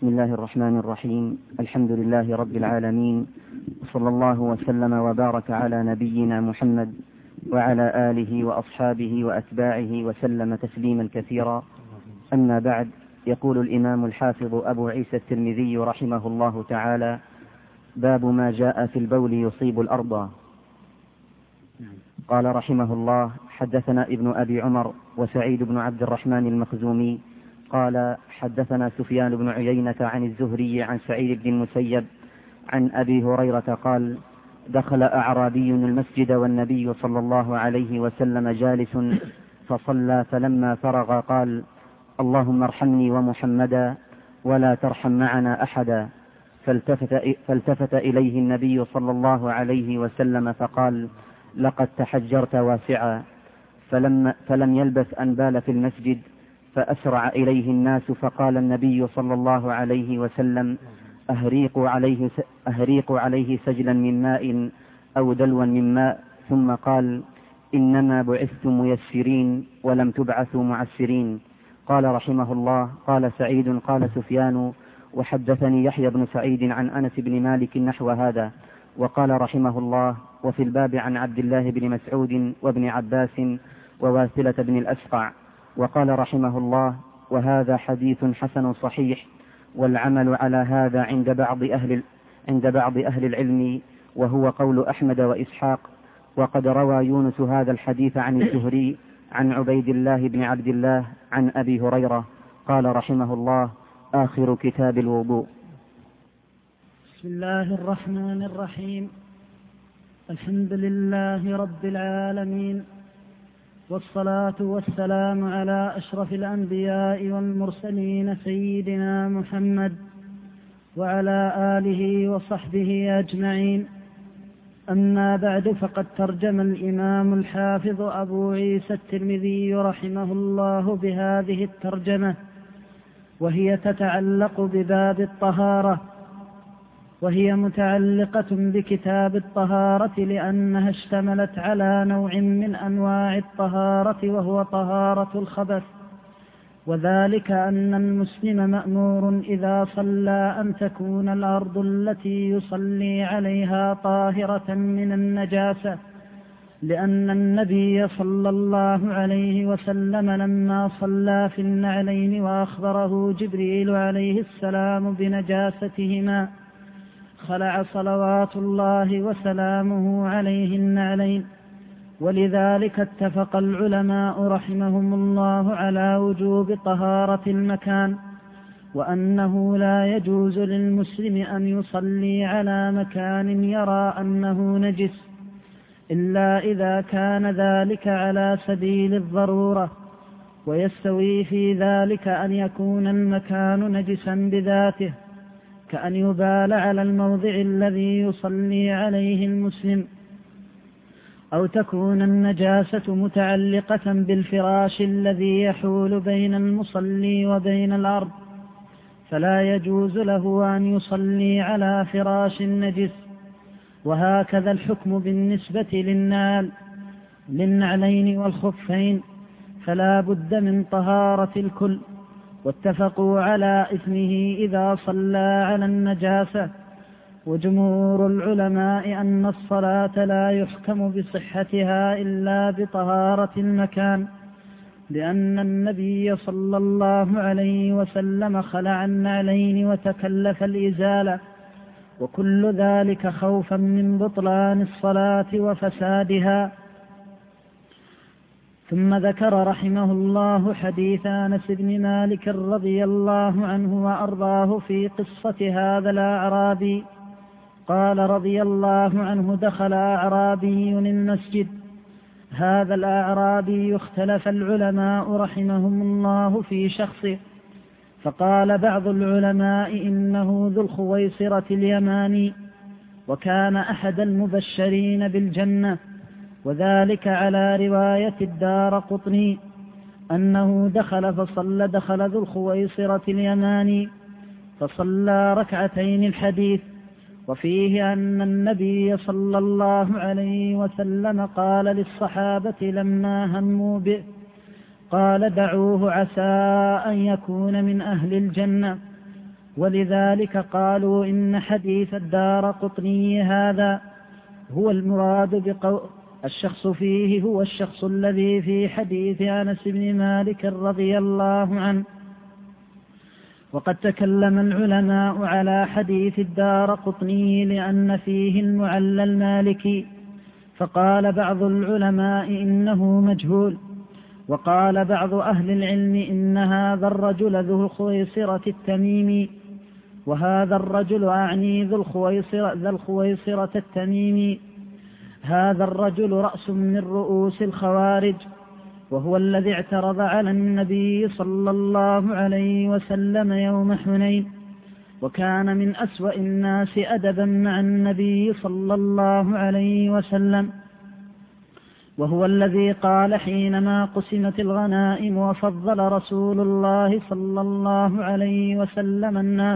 بسم الله الرحمن الرحيم. الحمد لله رب العالمين، وصلى الله وسلم وبارك على نبينا محمد وعلى آله وأصحابه وأتباعه وسلم تسليما كثيرا. أما بعد، يقول الإمام الحافظ أبو عيسى الترمذي رحمه الله تعالى: باب ما جاء في البول يصيب الأرض. قال رحمه الله: حدثنا ابن أبي عمر وسعيد بن عبد الرحمن المخزومي قال: حدثنا سفيان بن عيينة عن الزهري عن سعيد بن المسيب عن أبي هريرة قال: دخل أعرابي المسجد والنبي صلى الله عليه وسلم جالس فصلى، فلما فرغ قال: اللهم ارحمني ومحمدا ولا ترحم معنا أحدا. فالتفت إليه النبي صلى الله عليه وسلم فقال: لقد تحجرت واسعا. فلم يلبث أن بال في المسجد، فأسرع إليه الناس، فقال النبي صلى الله عليه وسلم: أهريق عليه سجلا من ماء أو دلوا من ماء. ثم قال: إنما بعثتم ميسرين ولم تبعثوا معسرين. قال رحمه الله: قال سعيد قال سفيان: وحدثني يحيى بن سعيد عن أنس بن مالك نحو هذا. وقال رحمه الله: وفي الباب عن عبد الله بن مسعود وابن عباس وواثلة بن الأسقع. وقال رحمه الله: وهذا حديث حسن صحيح، والعمل على هذا عند بعض أهل العلم، وهو قول أحمد وإسحاق. وقد روى يونس هذا الحديث عن الزهري عن عبيد الله بن عبد الله عن أبي هريرة. قال رحمه الله: آخر كتاب الوضوء. بسم الله الرحمن الرحيم. الحمد لله رب العالمين، والصلاة والسلام على أشرف الأنبياء والمرسلين سيدنا محمد وعلى آله وصحبه أجمعين. أما بعد، فقد ترجم الإمام الحافظ أبو عيسى الترمذي رحمه الله بهذه الترجمة، وهي تتعلق بباب الطهارة، وهي متعلقة بكتاب الطهارة لأنها اشتملت على نوع من أنواع الطهارة، وهو طهارة الخبث. وذلك أن المسلم مأمور إذا صلى أن تكون الأرض التي يصلي عليها طاهرة من النجاسة، لأن النبي صلى الله عليه وسلم لما صلى في النعلين وأخبره جبريل عليه السلام بنجاستهما خلع صلوات الله وسلامه عليه النعلين. ولذلك اتفق العلماء رحمهم الله على وجوب طهارة المكان، وأنه لا يجوز للمسلم أن يصلي على مكان يرى أنه نجس، إلا إذا كان ذلك على سبيل الضرورة. ويستوي في ذلك أن يكون المكان نجسا بذاته، كأن يبال على الموضع الذي يصلي عليه المسلم، أو تكون النجاسة متعلقة بالفراش الذي يحول بين المصلي وبين الأرض، فلا يجوز له أن يصلي على فراش نجس. وهكذا الحكم بالنسبة للنعلين والخفين، فلا بد من طهارة الكل. واتفقوا على إثمه إذا صلى على النجاسة. وجمهور العلماء أن الصلاة لا يحكم بصحتها إلا بطهارة المكان، لأن النبي صلى الله عليه وسلم خلع النعلين وتكلف الإزالة، وكل ذلك خوفا من بطلان الصلاة وفسادها. ثم ذكر رحمه الله حديث أنس بن مالك رضي الله عنه وأرضاه في قصة هذا الأعرابي. قال رضي الله عنه: دخل أعرابي المسجد. هذا الأعرابي اختلف العلماء رحمهم الله في شخصه، فقال بعض العلماء إنه ذو الخويصرة اليماني، وكان أحد المبشرين بالجنة، وذلك على رواية الدارقطني أنه دخل ذو الخويصرة اليماني فصلى ركعتين. الحديث وفيه أن النبي صلى الله عليه وسلم قال للصحابة لما هموا به، قال: دعوه عسى أن يكون من أهل الجنة. ولذلك قالوا إن حديث الدارقطني هذا هو المراد الشخص فيه هو الشخص الذي في حديث أنس بن مالك رضي الله عنه. وقد تكلم العلماء على حديث الدارقطني لأن فيه المعلى المالكي، فقال بعض العلماء إنه مجهول، وقال بعض أهل العلم إن هذا الرجل ذو الخويصرة التميمي، وهذا الرجل أعني ذو الخويصرة التميمي، هذا الرجل رأس من رؤوس الخوارج، وهو الذي اعترض على النبي صلى الله عليه وسلم يوم حنين، وكان من أسوأ الناس أدبا مع النبي صلى الله عليه وسلم، وهو الذي قال حينما قسمت الغنائم وفضل رسول الله صلى الله عليه وسلم الناس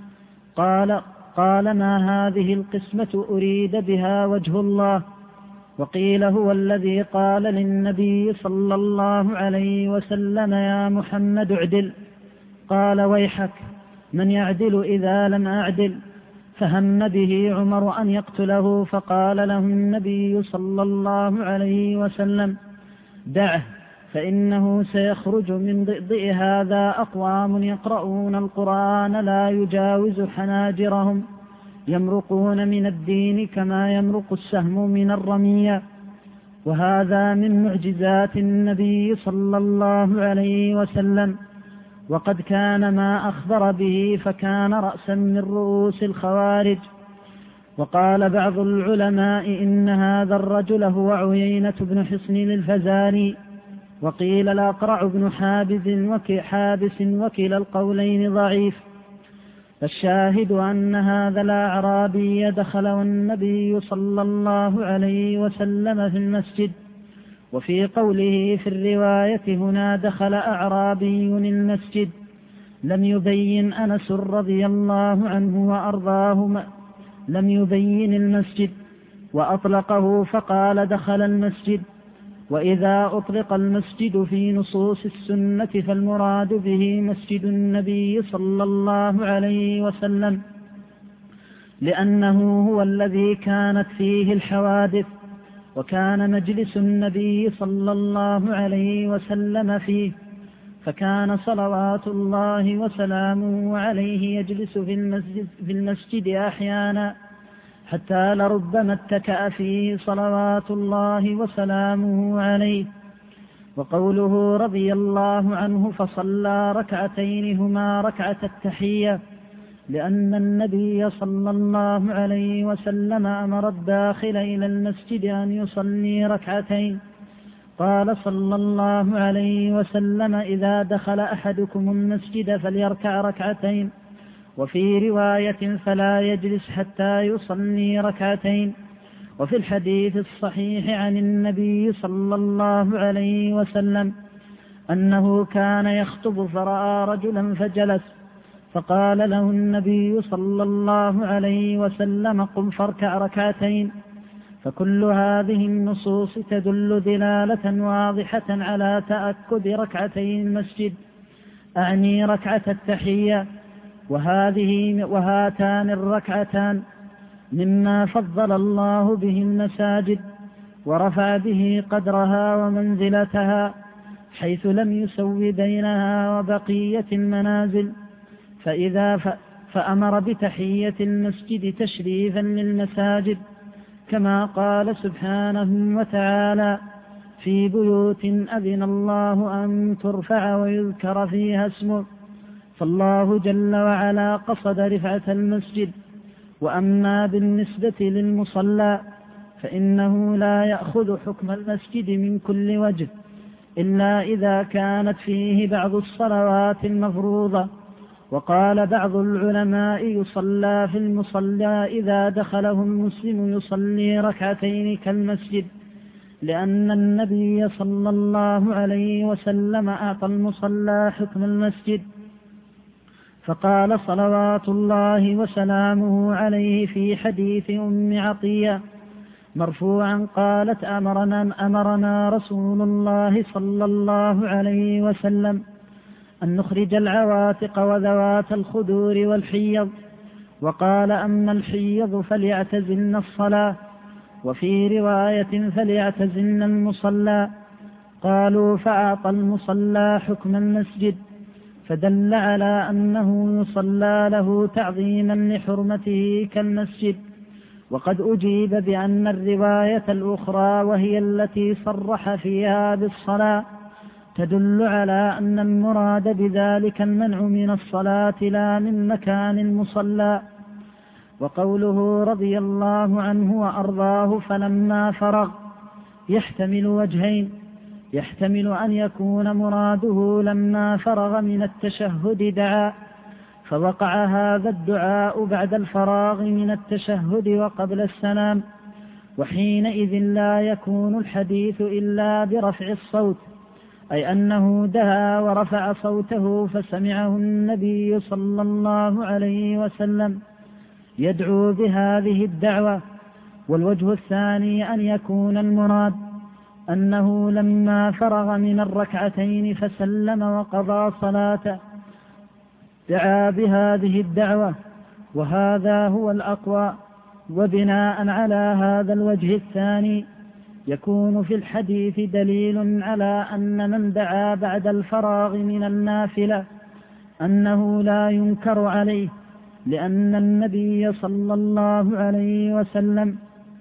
قال ما هذه القسمة أريد بها وجه الله. وقيل هو الذي قال للنبي صلى الله عليه وسلم يا محمد اعدل، قال ويحك من يعدل إذا لم أعدل، فهم به عمر أن يقتله، فقال له النبي صلى الله عليه وسلم دعه فإنه سيخرج من ضئضئ هذا أقوام يقرؤون القرآن لا يجاوز حناجرهم يمرقون من الدين كما يمرق السهم من الرمية. وهذا من معجزات النبي صلى الله عليه وسلم، وقد كان ما أخبر به فكان رأسا من رؤوس الخوارج. وقال بعض العلماء إن هذا الرجل هو عيينة بن حصن الفزاري، وقيل الأقرع بن حابس وكلا القولين ضعيف. فالشاهد أن هذا الأعرابي دخل والنبي صلى الله عليه وسلم في المسجد. وفي قوله في الرواية هنا دخل أعرابي المسجد لم يبين أنس رضي الله عنه وأرضاه لم يبين المسجد وأطلقه فقال دخل المسجد. وإذا أطلق المسجد في نصوص السنة فالمراد به مسجد النبي صلى الله عليه وسلم، لأنه هو الذي كانت فيه الحوادث، وكان مجلس النبي صلى الله عليه وسلم فيه، فكان صلوات الله وسلامه عليه يجلس في المسجد أحيانا حتى لربما اتكأ فيه صلوات الله وسلامه عليه. وقوله رضي الله عنه فصلى ركعتين هما ركعة التحية، لأن النبي صلى الله عليه وسلم أمر الداخل إلى المسجد أن يصلي ركعتين. قال صلى الله عليه وسلم إذا دخل أحدكم المسجد فليركع ركعتين، وفي رواية فلا يجلس حتى يصلي ركعتين. وفي الحديث الصحيح عن النبي صلى الله عليه وسلم أنه كان يخطب فرأى رجلا فجلس، فقال له النبي صلى الله عليه وسلم قم فاركع ركعتين. فكل هذه النصوص تدل دلالة واضحة على تأكد ركعتي المسجد، أعني ركعة التحية. وهاتان الركعتان مما فضل الله به المساجد ورفع به قدرها ومنزلتها، حيث لم يسو بينها وبقية المنازل. فأمر بتحية المسجد تشريفا للمساجد، كما قال سبحانه وتعالى في بيوت أذن الله أن ترفع ويذكر فيها اسمه. فالله جل وعلا قصد رفعة المسجد. وأما بالنسبة للمصلى فإنه لا يأخذ حكم المسجد من كل وجه، إلا إذا كانت فيه بعض الصلوات المفروضة. وقال بعض العلماء يصلى في المصلى إذا دخله المسلم يصلي ركعتين كالمسجد، لأن النبي صلى الله عليه وسلم أعطى المصلى حكم المسجد. فقال صلوات الله وسلامه عليه في حديث أم عطية مرفوعا قالت أمرنا رسول الله صلى الله عليه وسلم أن نخرج العواتق وذوات الخدور والحيض. وقال أما الحيض فليعتزلن الصلاة، وفي رواية فليعتزلن المصلى. قالوا فأعطى المصلى حكم المسجد، فدل على أنه يصلى له تعظيما لحرمته كالمسجد. وقد أجيب بأن الرواية الأخرى وهي التي صرح فيها بالصلاة تدل على أن المراد بذلك المنع من الصلاة لا من مكان المصلى. وقوله رضي الله عنه وأرضاه فلما فرغ يحتمل وجهين: يحتمل أن يكون مراده لما فرغ من التشهد دعا، فوقع هذا الدعاء بعد الفراغ من التشهد وقبل السلام، وحينئذ لا يكون الحديث إلا برفع الصوت، أي أنه دعا ورفع صوته فسمعه النبي صلى الله عليه وسلم يدعو بهذه الدعوة. والوجه الثاني أن يكون المراد أنه لما فرغ من الركعتين فسلم وقضى صلاته دعا بهذه الدعوة، وهذا هو الأقوى. وبناء على هذا الوجه الثاني يكون في الحديث دليل على أن من دعا بعد الفراغ من النافلة أنه لا ينكر عليه، لأن النبي صلى الله عليه وسلم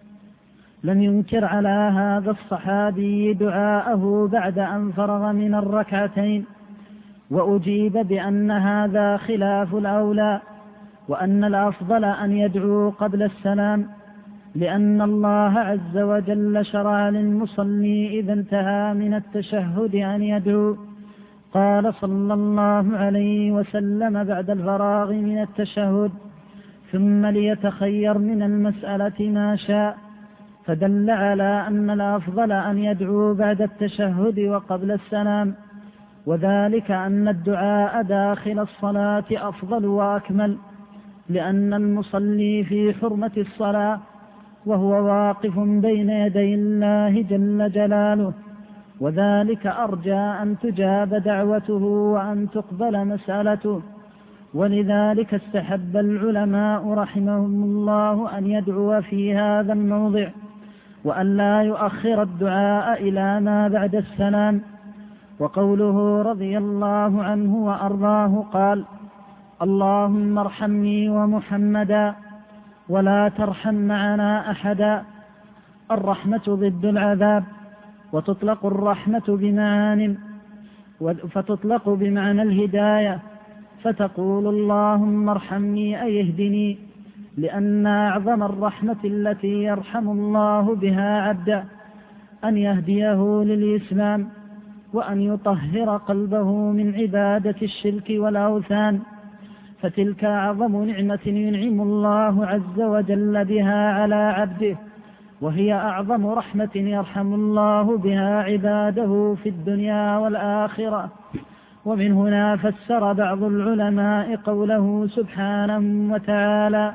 لم ينكر على هذا الصحابي دعاءه بعد أن فرغ من الركعتين. وأجيب بأن هذا خلاف الأولى، وأن الأفضل أن يدعو قبل السلام، لأن الله عز وجل شرع للمصلي إذا انتهى من التشهد أن يدعو. قال صلى الله عليه وسلم بعد الفراغ من التشهد: ثم ليتخير من المسألة ما شاء، فدل على أن الأفضل أن يدعو بعد التشهد وقبل السلام، وذلك أن الدعاء داخل الصلاة أفضل وأكمل، لأن المصلي في حرمة الصلاة وهو واقف بين يدي الله جل جلاله، وذلك أرجى أن تجاب دعوته وأن تقبل مسألته. ولذلك استحب العلماء رحمهم الله أن يدعو في هذا الموضع، وأن لا يؤخر الدعاء إلى ما بعد السلام. وقوله رضي الله عنه وأرضاه قال: اللهم ارحمني ومحمدا ولا ترحم معنا أحدا. الرحمة ضد العذاب، وتطلق الرحمة بمعان، فتطلق بمعنى الهداية، فتقول اللهم ارحمني أي اهدني، لأن أعظم الرحمة التي يرحم الله بها عبده أن يهديه للإسلام، وأن يطهر قلبه من عبادة الشرك والأوثان، فتلك أعظم نعمة ينعم الله عز وجل بها على عبده، وهي أعظم رحمة يرحم الله بها عباده في الدنيا والآخرة. ومن هنا فسر بعض العلماء قوله سبحانه وتعالى: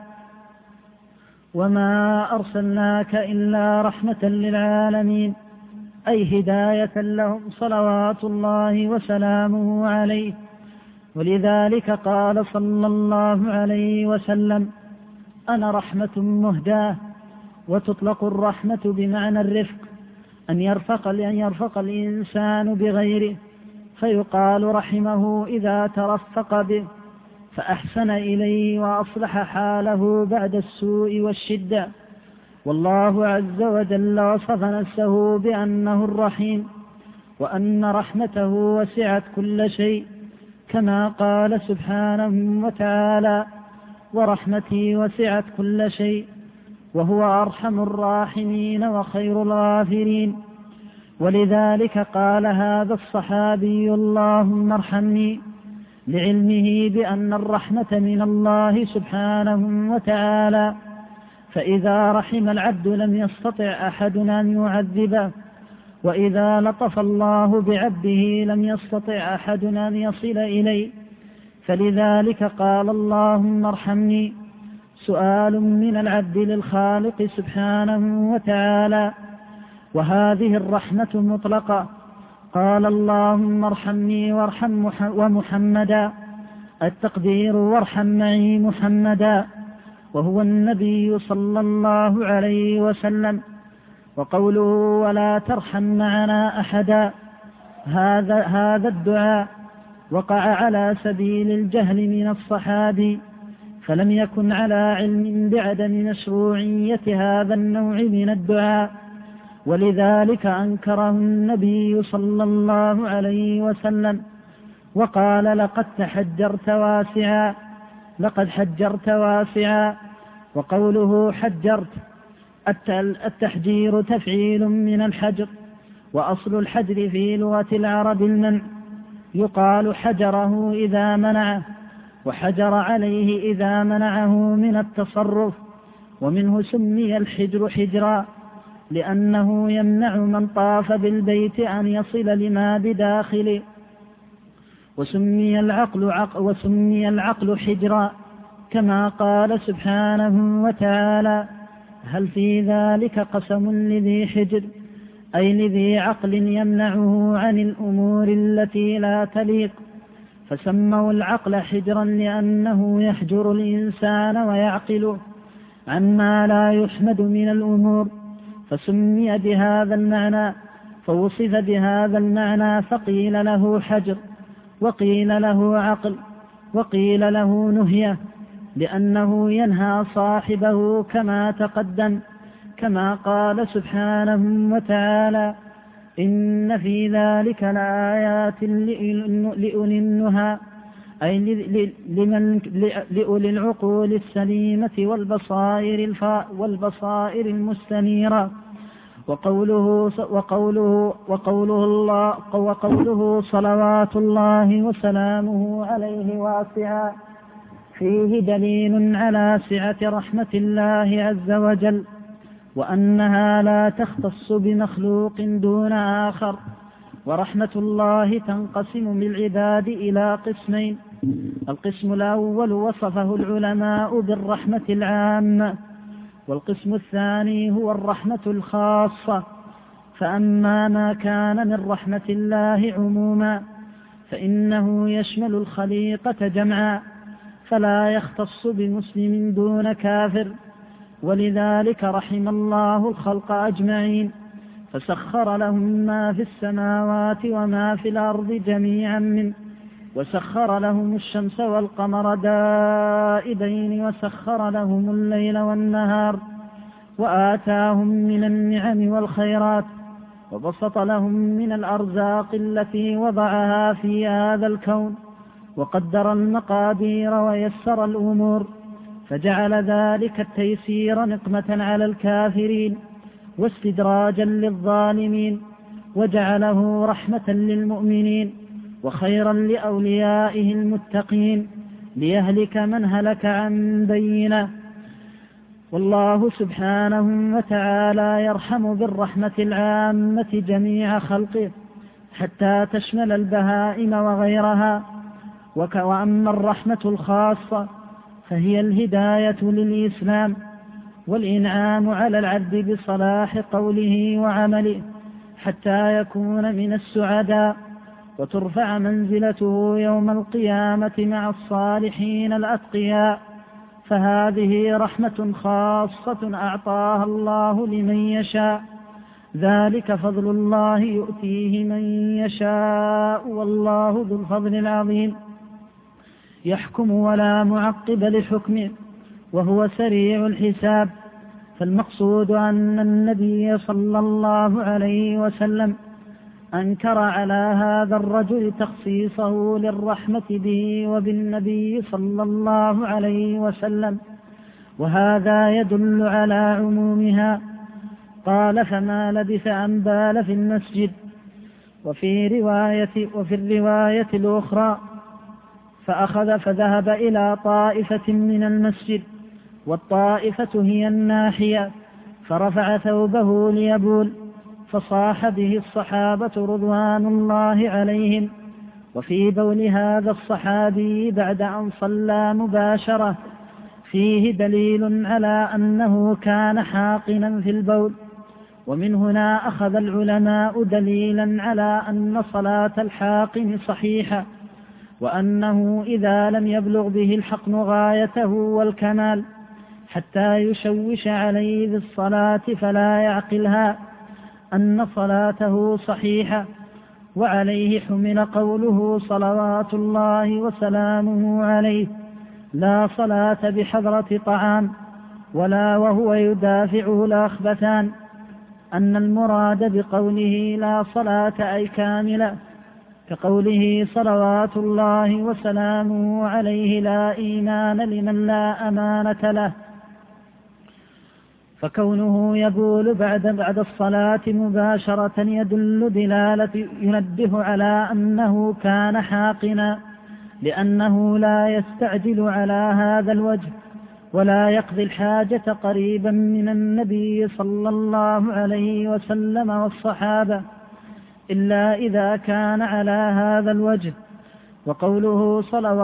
وما أرسلناك إلا رحمة للعالمين، أي هداية لهم صلوات الله وسلامه عليه. ولذلك قال صلى الله عليه وسلم: أنا رحمة مهداة. وتطلق الرحمة بمعنى الرفق، أن يرفق الإنسان بغيره، فيقال رحمه إذا ترفق به فأحسن إليه وأصلح حاله بعد السوء والشدة. والله عز وجل وصف نفسه بأنه الرحيم، وأن رحمته وسعت كل شيء، كما قال سبحانه وتعالى: ورحمتي وسعت كل شيء، وهو أرحم الراحمين وخير الغافرين. ولذلك قال هذا الصحابي: اللهم ارحمني، لعلمه بأن الرحمة من الله سبحانه وتعالى، فإذا رحم العبد لم يستطع أحد أن يعذبه، وإذا لطف الله بعبده لم يستطع أحد أن يصل إليه. فلذلك قال اللهم ارحمني سؤال من العبد للخالق سبحانه وتعالى. وهذه الرحمة مطلقة، فقال اللهم ارحمني وارحم ومحمدا، التقدير وارحم معي محمدا، وهو النبي صلى الله عليه وسلم. وقوله ولا ترحم معنا أحدا، هذا الدعاء وقع على سبيل الجهل من الصحابي، فلم يكن على علم بعدم مشروعية هذا النوع من الدعاء، ولذلك أنكره النبي صلى الله عليه وسلم وقال لقد حجرت واسعا. وقوله حجرت، التحجير تفعيل من الحجر، وأصل الحجر في لغة العرب المنع، يقال حجره إذا منعه، وحجر عليه إذا منعه من التصرف. ومنه سمي الحجر حجرا لأنه يمنع من طاف بالبيت أن يصل لما بداخله. وسمي العقل حجرا كما قال سبحانه وتعالى هل في ذلك قسم لذي حجر، أي لذي عقل يمنعه عن الأمور التي لا تليق. فسموا العقل حجرا لأنه يحجر الإنسان ويعقله عما لا يحمد من الأمور، فسمي بهذا المعنى، فوصف بهذا المعنى، فقيل له حجر، وقيل له عقل، وقيل له نهية، لأنه ينهى صاحبه كما تقدم، كما قال سبحانه وتعالى إن في ذلك لآيات لأولي النهى، أي لأولي العقول السليمة والبصائر المستنيرة. وقوله صلوات الله وسلامه عليه واسعا فيه دليل على سعة رحمة الله عز وجل، وأنها لا تختص بمخلوق دون آخر. ورحمة الله تنقسم بالعباد إلى قسمين: القسم الأول وصفه العلماء بالرحمة العامة، والقسم الثاني هو الرحمة الخاصة. فأما ما كان من رحمة الله عموما فإنه يشمل الخليقة جمعا، فلا يختص بمسلم دون كافر، ولذلك رحم الله الخلق أجمعين، فسخر لهم ما في السماوات وما في الأرض جميعا منه، وسخر لهم الشمس والقمر دائبين، وسخر لهم الليل والنهار، وآتاهم من النعم والخيرات، وبسط لهم من الأرزاق التي وضعها في هذا الكون، وقدر المقادير ويسر الأمور، فجعل ذلك التيسير نقمة على الكافرين واستدراجا للظالمين، وجعله رحمة للمؤمنين وخيرا لأوليائه المتقين، ليهلك من هلك عن بينه. والله سبحانه وتعالى يرحم بالرحمة العامة جميع خلقه حتى تشمل البهائم وغيرها. وأما الرحمة الخاصة فهي الهداية للإسلام والإنعام على العبد بصلاح قوله وعمله حتى يكون من السعداء، وترفع منزلته يوم القيامة مع الصالحين الأتقياء. فهذه رحمة خاصة أعطاها الله لمن يشاء، ذلك فضل الله يؤتيه من يشاء، والله ذو الفضل العظيم. يحكم ولا معقب لحكمه، وهو سريع الحساب. فالمقصود أن النبي صلى الله عليه وسلم أنكر على هذا الرجل تخصيصه للرحمة به وبالنبي صلى الله عليه وسلم، وهذا يدل على عمومها. قال فما لبث أن بال في المسجد. وفي الرواية الأخرى فذهب إلى طائفة من المسجد، والطائفة هي الناحية، فرفع ثوبه ليبول، فصاح به الصحابة رضوان الله عليهم. وفي بول هذا الصحابي بعد أن صلى مباشرة فيه دليل على أنه كان حاقنا في البول، ومن هنا أخذ العلماء دليلا على أن صلاة الحاقن صحيحة، وأنه إذا لم يبلغ به الحقن غايته والكمال حتى يشوش عليه بالصلاة فلا يعقلها أن صلاته صحيحة. وعليه حمل قوله صلوات الله وسلامه عليه: لا صلاة بحضرة طعام ولا وهو يدافعه الأخبثان، أن المراد بقوله لا صلاة أي كاملة، كقوله صلوات الله وسلامه عليه: لا إيمان لمن لا أمانة له. فكونه يبول بعد الصلاة مباشرة يدل دلالة ينبه على أنه كان حاقنا، لأنه لا يستعجل على هذا الوجه ولا يقضي الحاجة قريبا من النبي صلى الله عليه وسلم والصحابة إلا إذا كان على هذا الوجه. وقوله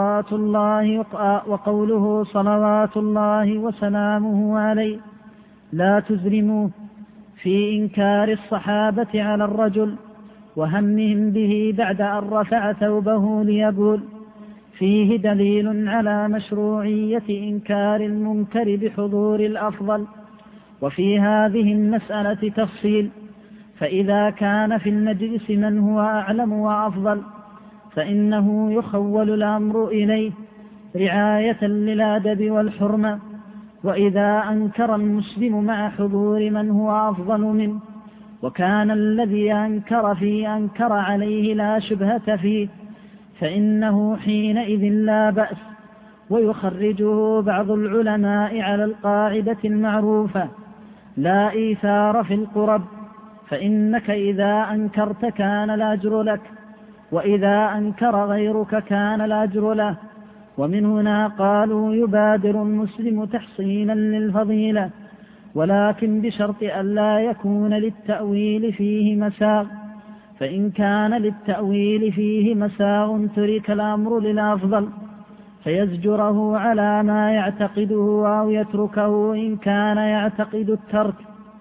صلوات الله وسلامه عليه: لا تزرموه، في إنكار الصحابة على الرجل وهمهم به بعد أن رفع ثوبه ليبول، فيه دليل على مشروعية إنكار المنكر بحضور الأفضل. وفي هذه المسألة تفصيل، فإذا كان في المجلس من هو أعلم وأفضل فإنه يخول الأمر إليه رعاية للأدب والحرمة. وإذا أنكر المسلم مع حضور من هو أفضل منه وكان الذي أنكر عليه لا شبهة فيه فإنه حينئذ لا بأس. ويخرجه بعض العلماء على القاعدة المعروفة: لا إيثار في القرب، فإنك إذا أنكرت كان الأجر لك، وإذا أنكر غيرك كان الأجر له. ومن هنا قالوا يبادر المسلم تحصينا للفضيلة، ولكن بشرط أن لا يكون للتأويل فيه مساغ، فإن كان للتأويل فيه مساغ ترك الأمر للأفضل فيزجره على ما يعتقده أو يتركه إن كان يعتقد الترك.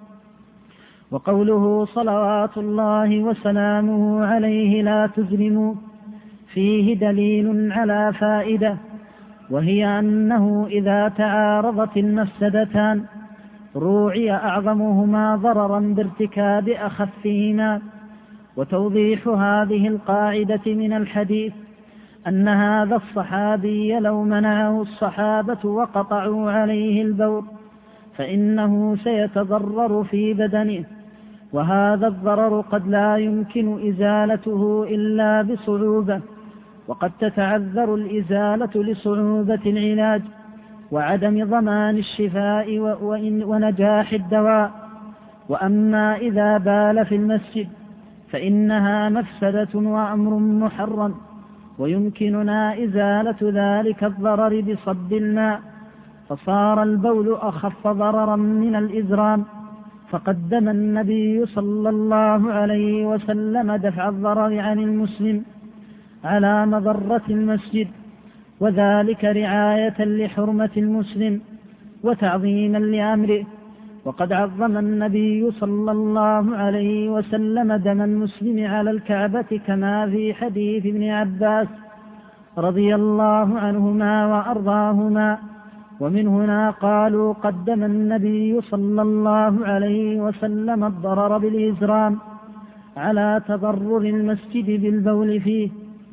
وقوله صلوات الله وسلامه عليه: لا تزرموا، فيه دليل على فائدة، وهي أنه إذا تعارضت المفسدتان روعي أعظمهما ضررا بارتكاب أخفهما. وتوضيح هذه القاعدة من الحديث أن هذا الصحابي لو منعه الصحابة وقطعوا عليه البول فإنه سيتضرر في بدنه، وهذا الضرر قد لا يمكن إزالته إلا بصعوبة، وقد تتعذر الإزالة لصعوبة العلاج وعدم ضمان الشفاء ونجاح الدواء. وأما إذا بال في المسجد فإنها مفسدة وأمر محرم، ويمكننا إزالة ذلك الضرر بصب الماء، فصار البول أخف ضررا من الإزرام، فقدم النبي صلى الله عليه وسلم دفع الضرر عن المسلم على مضرة المسجد، وذلك رعاية لحرمة المسلم وتعظيما لأمره. وقد عظم النبي صلى الله عليه وسلم دم المسلم على الكعبة كما في حديث ابن عباس رضي الله عنهما وأرضاهما. ومن هنا قالوا قدم النبي صلى الله عليه وسلم الضرر بالإزرام على تضرر المسجد بالبول فيه.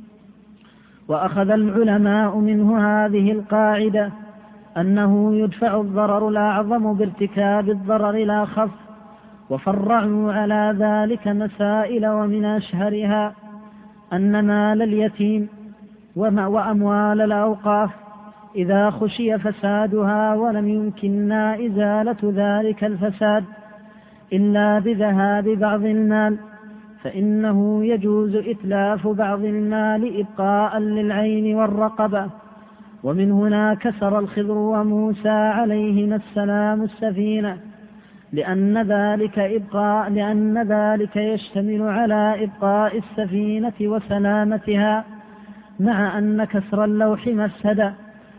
وأخذ العلماء منه هذه القاعدة أنه يدفع الضرر الأعظم بارتكاب الضرر الأخف، وفرعوا على ذلك مسائل، ومن أشهرها أن مال اليتيم وأموال الأوقاف إذا خشي فسادها ولم يمكننا إزالة ذلك الفساد إلا بذهاب بعض المال فإنه يجوز إتلاف بعض المال إبقاء للعين والرقبة. ومن هنا كسر الخضر وموسى عليهما السلام السفينة لأن ذلك يشتمل على إبقاء السفينة وسلامتها، مع أن كسر اللوح مفسدة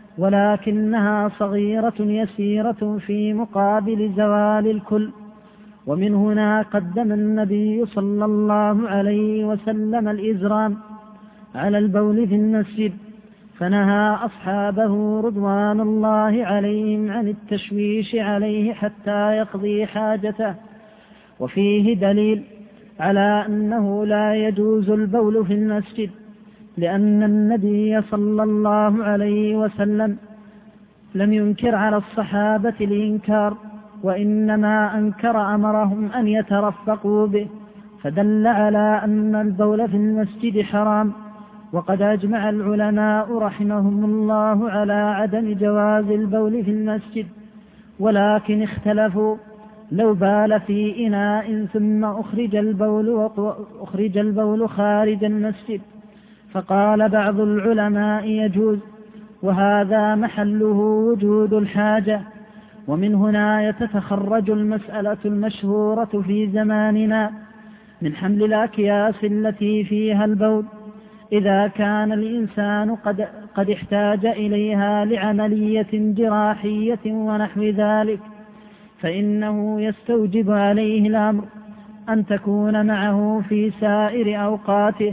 ولكنها صغيرة يسيرة في مقابل زوال الكل. ومن هنا قدم النبي صلى الله عليه وسلم الإزرام على البول في المسجد، فنهى أصحابه رضوان الله عليهم عن التشويش عليه حتى يقضي حاجته. وفيه دليل على أنه لا يجوز البول في المسجد، لأن النبي صلى الله عليه وسلم لم ينكر على الصحابة الإنكار، وإنما أنكر أمرهم أن يترفقوا به، فدل على أن البول في المسجد حرام. وقد أجمع العلماء رحمهم الله على عدم جواز البول في المسجد، ولكن اختلفوا لو بال في إناء ثم أخرج البول خارج المسجد، فقال بعض العلماء يجوز، وهذا محله وجود الحاجة. ومن هنا تتخرج المسألة المشهورة في زماننا من حمل الأكياس التي فيها البول إذا كان الإنسان قد احتاج إليها لعملية جراحية ونحو ذلك، فإنه يستوجب عليه الأمر أن تكون معه في سائر أوقاته،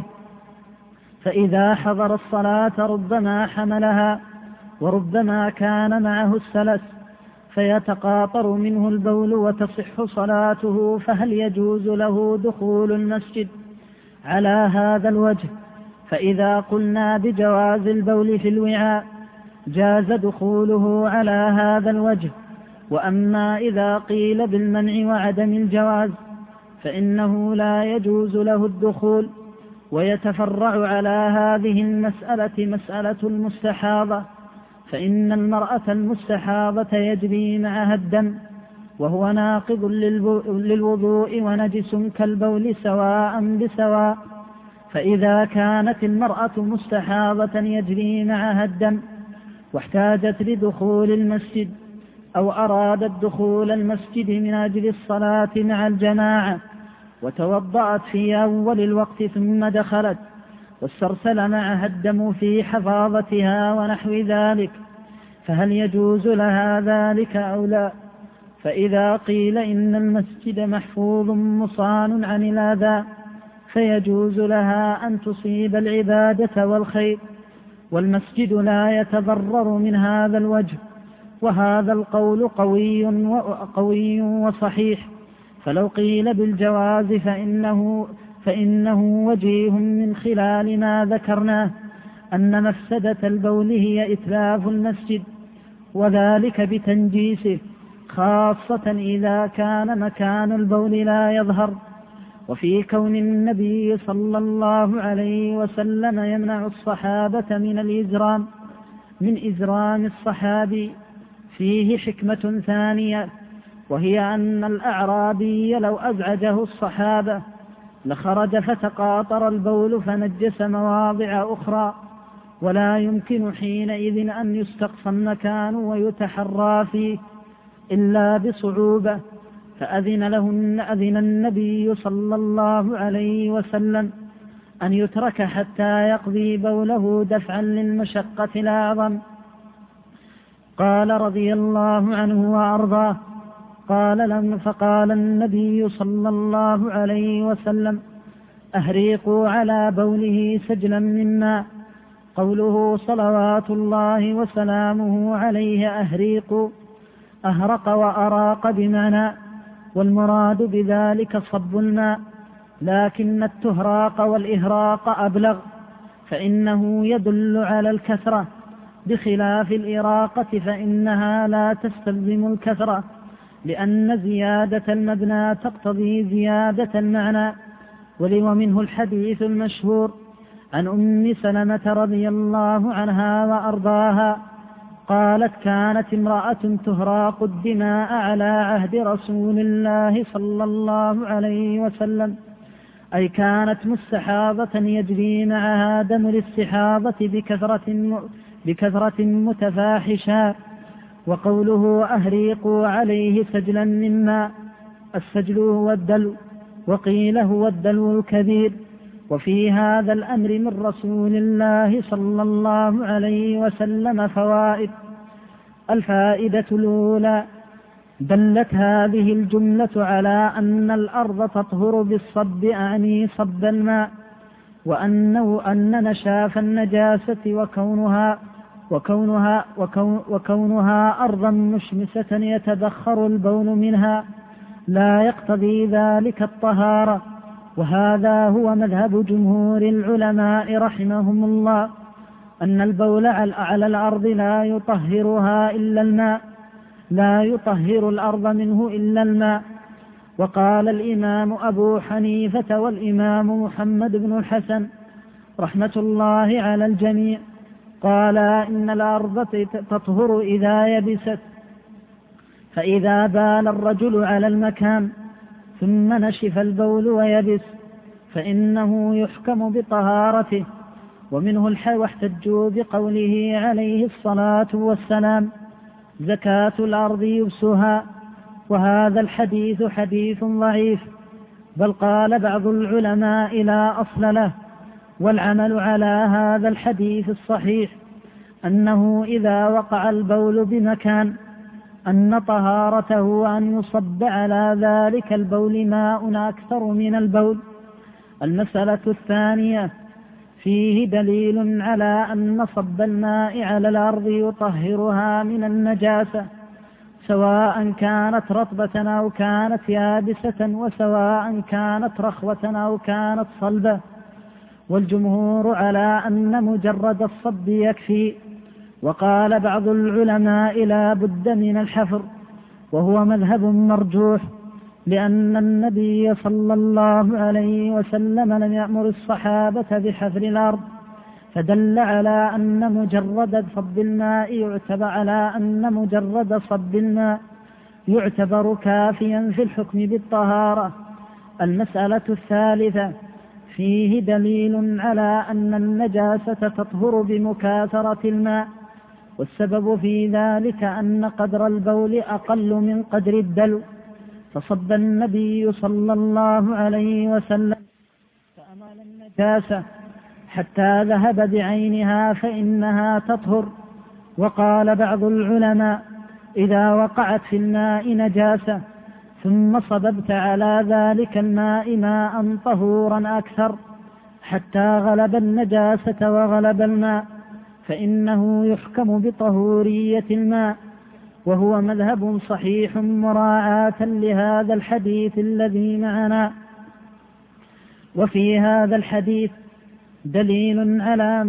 فإذا حضر الصلاة ربما حملها، وربما كان معه السلس فيتقاطر منه البول وتصح صلاته، فهل يجوز له دخول المسجد على هذا الوجه؟ فإذا قلنا بجواز البول في الوعاء جاز دخوله على هذا الوجه. وأما إذا قيل بالمنع وعدم الجواز فإنه لا يجوز له الدخول. ويتفرع على هذه المسألة مسألة المستحاضة، فإن المرأة المستحاضة يجري معها الدم وهو ناقض للوضوء ونجس كالبول سواء بسواء. فإذا كانت المرأة مستحاضة يجري معها الدم واحتاجت لدخول المسجد أو أرادت دخول المسجد من أجل الصلاة مع الجماعة وتوضأت في أول الوقت ثم دخلت واسترسل معها الدم في حفاظتها ونحو ذلك، فهل يجوز لها ذلك أو لا؟ فإذا قيل إن المسجد محفوظ مصان عن الأذى فيجوز لها أن تصيب العبادة والخير، والمسجد لا يتضرر من هذا الوجه، وهذا القول قوي وصحيح. فلو قيل بالجواز فإنه وجيه من خلال ما ذكرناه أن مفسدة البول هي إتلاف المسجد، وذلك بتنجيسه، خاصة إذا كان مكان البول لا يظهر. وفي كون النبي صلى الله عليه وسلم يمنع الصحابة من إزرام الصحابي فيه حكمة ثانية، وهي أن الأعرابي لو أزعجه الصحابة لخرج فتقاطر البول فنجس مواضع أخرى، ولا يمكن حينئذ أن يستقصى المكان ويتحرى فيه إلا بصعوبة، فأذن النبي صلى الله عليه وسلم أن يترك حتى يقضي بوله دفعا للمشقة الأعظم. قال رضي الله عنه وأرضاه فقال النبي صلى الله عليه وسلم: أهريقوا على بوله سجلا من ماء. قوله صلوات الله وسلامه عليه أهريقوا أهرق وأراق بمعنى، والمراد بذلك صب الماء، لكن التهراق والإهراق أبلغ، فإنه يدل على الكثرة، بخلاف الإراقة فإنها لا تستلزم الكثرة، لأن زيادة المبنى تقتضي زيادة المعنى. ومنه الحديث المشهور عن أم سلمة رضي الله عنها وأرضاها قالت: كانت امرأة تهراق الدماء على عهد رسول الله صلى الله عليه وسلم، أي كانت مستحاضة يجري معها دم الاستحاضة بكثرة متفاحشة. وقوله أهريقوا عليه سجلا من ماء، السجل هو الدلو، وقيل هو الدلو الكبير. وفي هذا الأمر من رسول الله صلى الله عليه وسلم فوائد. الفائدة الأولى: دلت هذه الجملة على أن الأرض تطهر بالصب، أعني صب الماء، وأن نشاف النجاسة وكونها أرضا مشمسة يتبخر البول منها لا يقتضي ذلك الطهارة. وهذا هو مذهب جمهور العلماء رحمهم الله، أن البول على الأرض لا يطهر الأرض منه إلا الماء. وقال الإمام أبو حنيفة والإمام محمد بن الحسن رحمة الله على الجميع قال إن الأرض تطهر إذا يبست، فإذا بال الرجل على المكان ثم نشف البول ويبس فإنه يحكم بطهارته. ومنه واحتجوا بقوله عليه الصلاة والسلام زكاة الأرض يبسها، وهذا الحديث حديث ضعيف، بل قال بعض العلماء لا أصل له. والعمل على هذا الحديث الصحيح أنه إذا وقع البول بمكان أن طهارته أن يصب على ذلك البول ماء أكثر من البول. المسألة الثانية فيه دليل على أن صب الماء على الأرض يطهرها من النجاسة، سواء كانت رطبة أو كانت يابسة، وسواء كانت رخوة أو كانت صلبة. والجمهور على أن مجرد الصب يكفي، وقال بعض العلماء لا بد من الحفر، وهو مذهب مرجوح، لأن النبي صلى الله عليه وسلم لم يأمر الصحابة بحفر الأرض، فدل على أن مجرد صب الماء يعتبر كافيا في الحكم بالطهارة. المسألة الثالثة فيه دليل على أن النجاسة تطهر بمكاثرة الماء، والسبب في ذلك أن قدر البول أقل من قدر الدلو، فصب النبي صلى الله عليه وسلم فأمال النجاسة حتى ذهب بعينها فإنها تطهر. وقال بعض العلماء إذا وقعت في الماء نجاسة ثم صببت على ذلك الماء ماء طهورا أكثر حتى غلب النجاسة وغلب الماء فإنه يحكم بطهورية الماء، وهو مذهب صحيح مراعاة لهذا الحديث الذي معنا. وفي هذا الحديث دليل على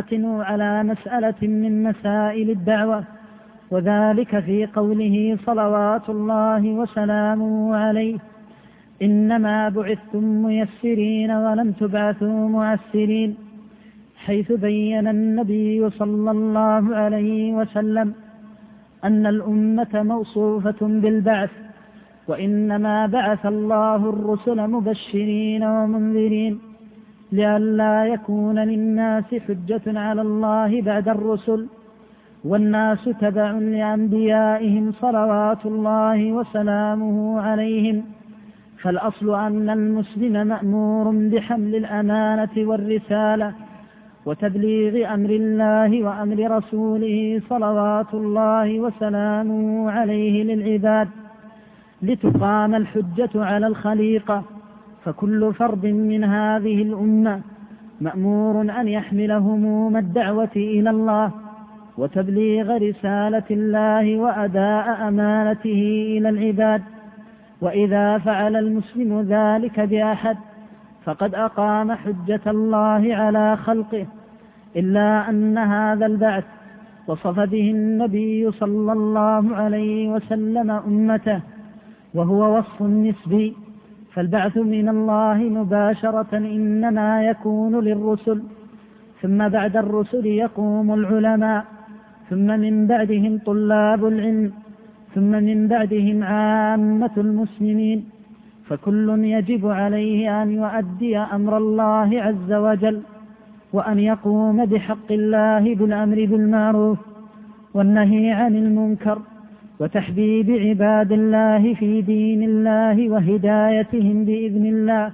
مسألة من مسائل الدعوة، وذلك في قوله صلوات الله وسلامه عليه إنما بعثتم ميسرين ولم تبعثوا معسرين، حيث بين النبي صلى الله عليه وسلم أن الأمة موصوفة بالبعث، وإنما بعث الله الرسل مبشرين ومنذرين لئلا يكون للناس حجة على الله بعد الرسل، والناس تبع لأنبيائهم صلوات الله وسلامه عليهم. فالأصل أن المسلم مأمور بحمل الأمانة والرسالة وتبليغ أمر الله وأمر رسوله صلوات الله وسلامه عليه للعباد، لتقام الحجة على الخليقة. فكل فرد من هذه الأمة مأمور أن يحمل هموم الدعوة إلى الله وتبليغ رسالة الله وأداء أمانته إلى العباد. وإذا فعل المسلم ذلك بأحد فقد أقام حجة الله على خلقه، إلا أن هذا البعث وصف به النبي صلى الله عليه وسلم أمته، وهو وصف نسبي، فالبعث من الله مباشرة إنما يكون للرسل، ثم بعد الرسل يقوم العلماء، ثم من بعدهم طلاب العلم، ثم من بعدهم عامة المسلمين، فكل يجب عليه أن يؤدي أمر الله عز وجل، وأن يقوم بحق الله بالأمر بالمعروف والنهي عن المنكر وتحبيب عباد الله في دين الله وهدايتهم بإذن الله،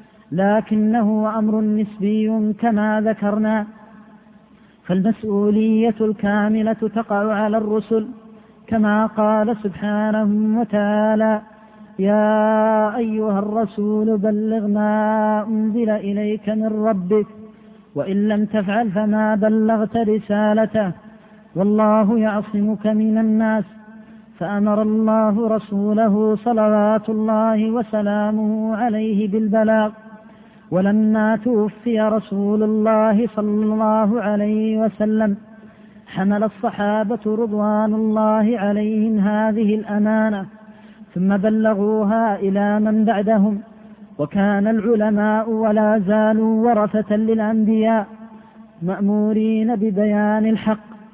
لكنه أمر نسبي كما ذكرنا، فالمسؤولية الكاملة تقع على الرسل كما قال سبحانه وتعالى: يا أيها الرسول بلغ ما أنزل إليك من ربك وإن لم تفعل فما بلغت رسالته والله يعصمك من الناس. فأمر الله رسوله صلوات الله وسلامه عليه بالبلاغ. ولما توفي رسول الله صلى الله عليه وسلم حمل الصحابة رضوان الله عليهم هذه الأمانة ثم بلغوها إلى من بعدهم. وكان العلماء ولا زالوا ورثة للأنبياء مأمورين ببيان الحق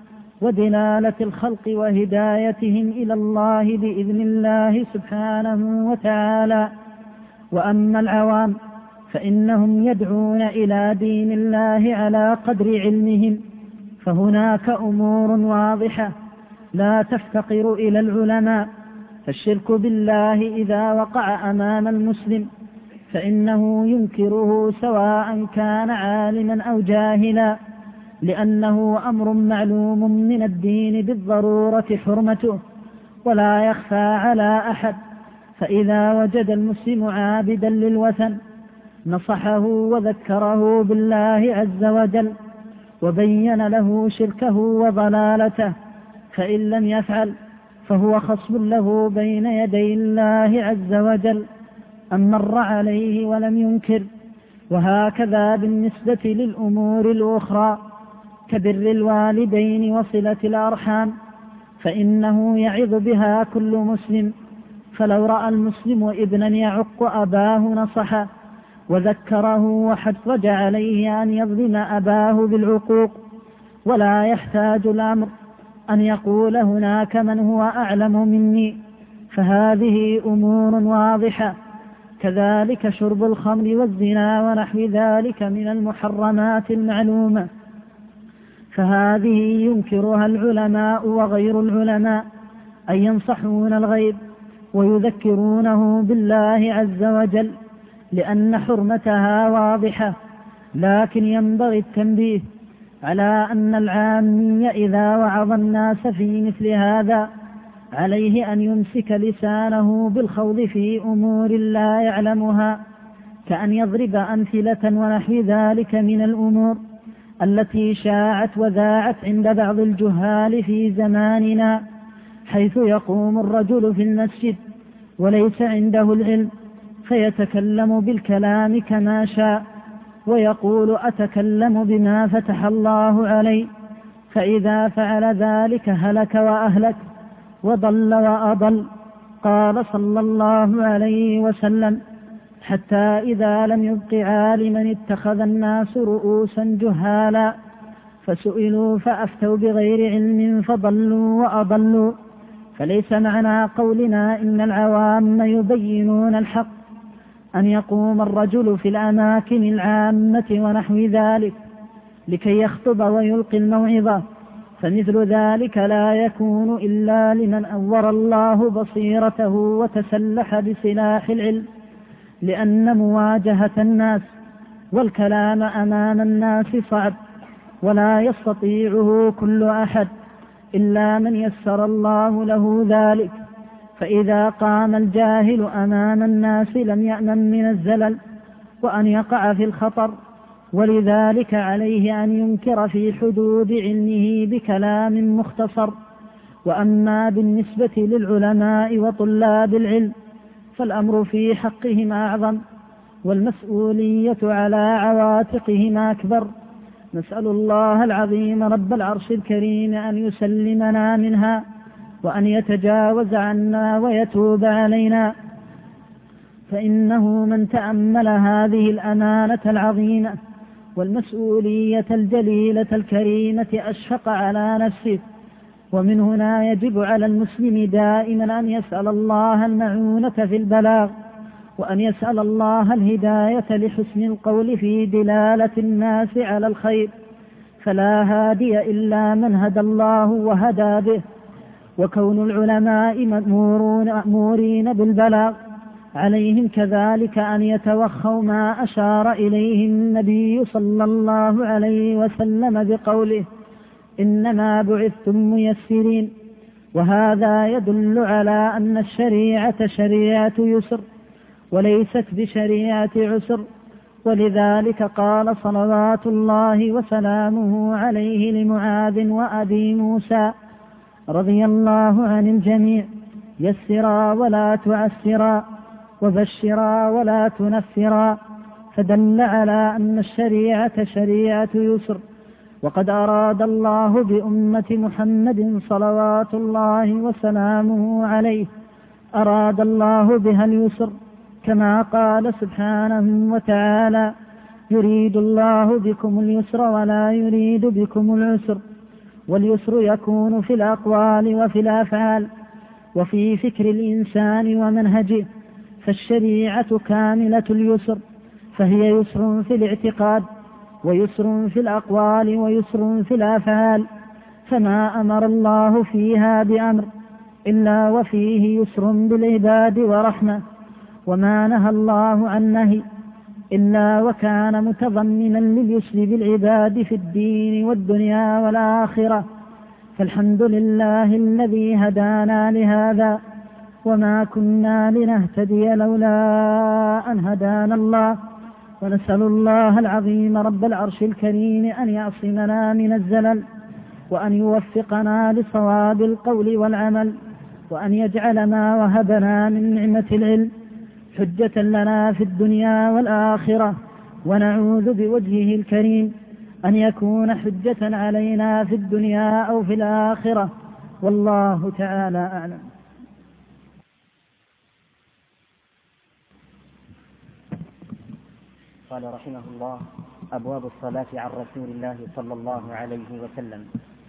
ودلالة الخلق وهدايتهم إلى الله بإذن الله سبحانه وتعالى. وأما العوام فإنهم يدعون إلى دين الله على قدر علمهم، فهناك أمور واضحة لا تفتقر إلى العلماء. فالشرك بالله إذا وقع أمام المسلم فإنه ينكره سواء كان عالما أو جاهلا، لأنه أمر معلوم من الدين بالضرورة حرمته ولا يخفى على أحد. فإذا وجد المسلم عابدا للوثن نصحه وذكره بالله عز وجل وبين له شركه وضلالته، فإن لم يفعل فهو خصم له بين يدي الله عز وجل أن مر عليه ولم ينكر. وهكذا بالنسبة للأمور الأخرى كبر الوالدين وصلة الأرحام، فإنه يعظ بها كل مسلم. فلو رأى المسلم ابنا يعق أباه نصحه وذكره وحرج عليه أن يظلم أباه بالعقوق، ولا يحتاج الأمر أن يقول هناك من هو أعلم مني، فهذه أمور واضحة. كذلك شرب الخمر والزنا ونحو ذلك من المحرمات المعلومة، فهذه ينكرها العلماء وغير العلماء، أن ينصحون الغير ويذكرونه بالله عز وجل، لأن حرمتها واضحة. لكن ينبغي التنبيه على أن العامي إذا وعظ الناس في مثل هذا عليه أن يمسك لسانه بالخوض في أمور لا يعلمها، كأن يضرب أمثلة ونحو ذلك من الأمور التي شاعت وذاعت عند بعض الجهال في زماننا، حيث يقوم الرجل في المسجد وليس عنده العلم فيتكلم بالكلام كما شاء ويقول أتكلم بما فتح الله علي، فإذا فعل ذلك هلك وأهلك وضل وأضل. قال صلى الله عليه وسلم: حتى إذا لم يبق عالما اتخذ الناس رؤوسا جهالا فسئلوا فأفتوا بغير علم فضلوا وأضلوا. فليس معنى قولنا إن العوام يبينون الحق أن يقوم الرجل في الأماكن العامة ونحو ذلك لكي يخطب ويلقي الموعظة، فمثل ذلك لا يكون إلا لمن أور الله بصيرته وتسلح بسلاح العلم، لأن مواجهة الناس والكلام أمام الناس صعب ولا يستطيعه كل أحد إلا من يسر الله له ذلك. فإذا قام الجاهل أمام الناس لم يأمن من الزلل وأن يقع في الخطر، ولذلك عليه أن ينكر في حدود علمه بكلام مختصر. وأما بالنسبة للعلماء وطلاب العلم فالأمر في حقهم أعظم والمسؤولية على عواتقهم أكبر. نسأل الله العظيم رب العرش الكريم أن يسلمنا منها وأن يتجاوز عنا ويتوب علينا، فإنه من تأمل هذه الأمانة العظيمة والمسؤولية الجليلة الكريمة أشفق على نفسه. ومن هنا يجب على المسلم دائما أن يسأل الله المعونة في البلاغ، وأن يسأل الله الهداية لحسن القول في دلالة الناس على الخير، فلا هادي إلا من هدى الله وهدى به. وكون العلماء مأمورين بالبلاغ عليهم كذلك أن يتوخوا ما أشار إليه النبي صلى الله عليه وسلم بقوله: إنما بعثتم ميسرين. وهذا يدل على أن الشريعة شريعة يسر وليست بشريعة عسر، ولذلك قال صلوات الله وسلامه عليه لمعاذ وأبي موسى رضي الله عن الجميع: يسرا ولا تعسرا، وبشرا ولا تنفرا. فدل على أن الشريعة شريعة يسر، وقد أراد الله بأمة محمد صلوات الله وسلامه عليه أراد الله بها اليسر، كما قال سبحانه وتعالى: يريد الله بكم اليسر ولا يريد بكم العسر. واليسر يكون في الأقوال وفي الأفعال وفي فكر الإنسان ومنهجه، فالشريعة كاملة اليسر، فهي يسر في الاعتقاد ويسر في الأقوال ويسر في الأفعال، فما أمر الله فيها بأمر إلا وفيه يسر بالعباد ورحمة، وما نهى الله عن نهي إلا وكان متضمنا لليسر بالعباد في الدين والدنيا والآخرة. فالحمد لله الذي هدانا لهذا، وما كنا لنهتدي لولا أن هدانا الله، ونسأل الله العظيم رب العرش الكريم أن يعصمنا من الزلل، وأن يوفقنا لصواب القول والعمل، وأن يجعل ما وهبنا من نعمة العلم حجة لنا في الدنيا والآخرة، ونعوذ بوجهه الكريم أن يكون حجة علينا في الدنيا أو في الآخرة، والله تعالى أعلم. قال رحمه الله: أبواب الصلاة عن رسول الله صلى الله عليه وسلم.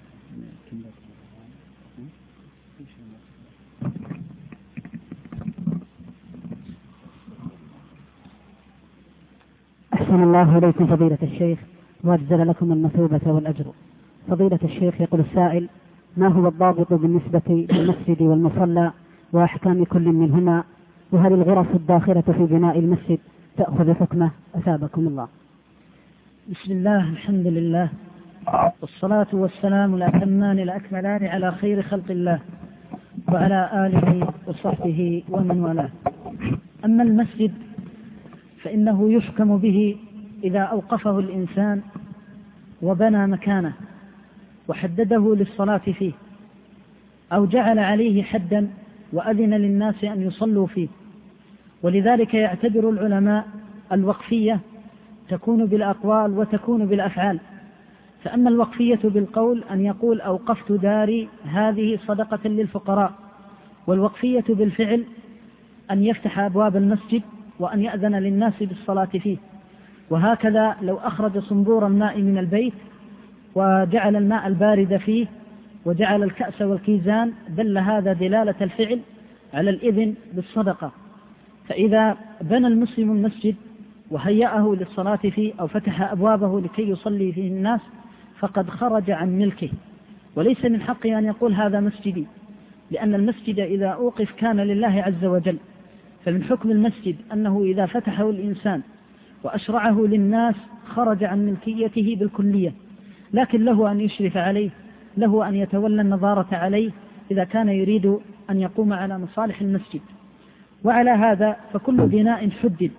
أحسن الله إليكم فضيلة الشيخ، وأجزل لكم المثوبة والأجر. فضيلة الشيخ، يقول السائل: ما هو الضابط بالنسبة للمسجد والمصلى وأحكام كل منهما؟ وهل الغرف الداخلة في بناء المسجد تأخذ حكمه؟ أثابكم الله. بسم الله، الحمد لله، والصلاة والسلام الأتمان الأكملان على خير خلق الله وعلى آله وصحبه ومن والاه. أما المسجد فإنه يحكم به إذا أوقفه الإنسان وبنى مكانه وحدده للصلاة فيه، أو جعل عليه حدا وأذن للناس أن يصلوا فيه. ولذلك يعتبر العلماء الوقفية تكون بالأقوال وتكون بالأفعال. فأما الوقفية بالقول أن يقول: أوقفت داري هذه صدقة للفقراء. والوقفية بالفعل أن يفتح أبواب المسجد وأن يأذن للناس بالصلاة فيه. وهكذا لو أخرج صنبور الماء من البيت وجعل الماء البارد فيه وجعل الكأس والكيزان، دل هذا دلالة الفعل على الإذن بالصدقة. فإذا بنى المسلم المسجد وهيأه للصلاة فيه أو فتح أبوابه لكي يصلي فيه الناس، فقد خرج عن ملكه، وليس من حقه أن يقول: هذا مسجدي، لأن المسجد إذا أوقف كان لله عز وجل. فمن حكم المسجد أنه إذا فتحه الإنسان وأشرعه للناس خرج عن ملكيته بالكلية، لكن له أن يشرف عليه، له أن يتولى النظارة عليه إذا كان يريد أن يقوم على مصالح المسجد. وعلى هذا فكل بناء حدد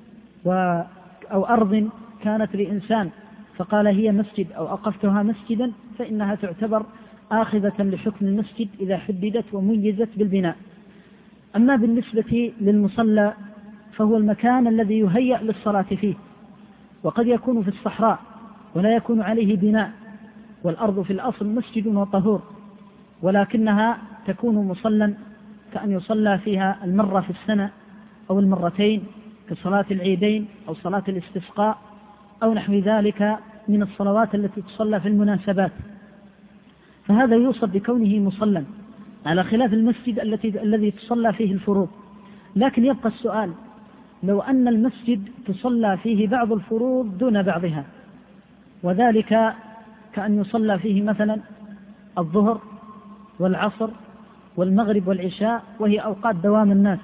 أو أرض كانت لإنسان فقال هي مسجد أو أوقفتها مسجدا، فإنها تعتبر آخذة لحكم المسجد إذا حددت وميزت بالبناء. أما بالنسبة للمصلى فهو المكان الذي يهيأ للصلاة فيه، وقد يكون في الصحراء ولا يكون عليه بناء، والأرض في الأصل مسجد وطهور، ولكنها تكون مصلى كأن يصلى فيها المرة في السنة أو المرتين كصلاة العيدين أو صلاة الاستسقاء أو نحو ذلك من الصلوات التي تصلى في المناسبات، فهذا يوصف بكونه مصلى، على خلاف المسجد الذي تصلى فيه الفروض. لكن يبقى السؤال: لو أن المسجد تصلى فيه بعض الفروض دون بعضها، وذلك كأن يصلى فيه مثلا الظهر والعصر والمغرب والعشاء، وهي أوقات دوام الناس،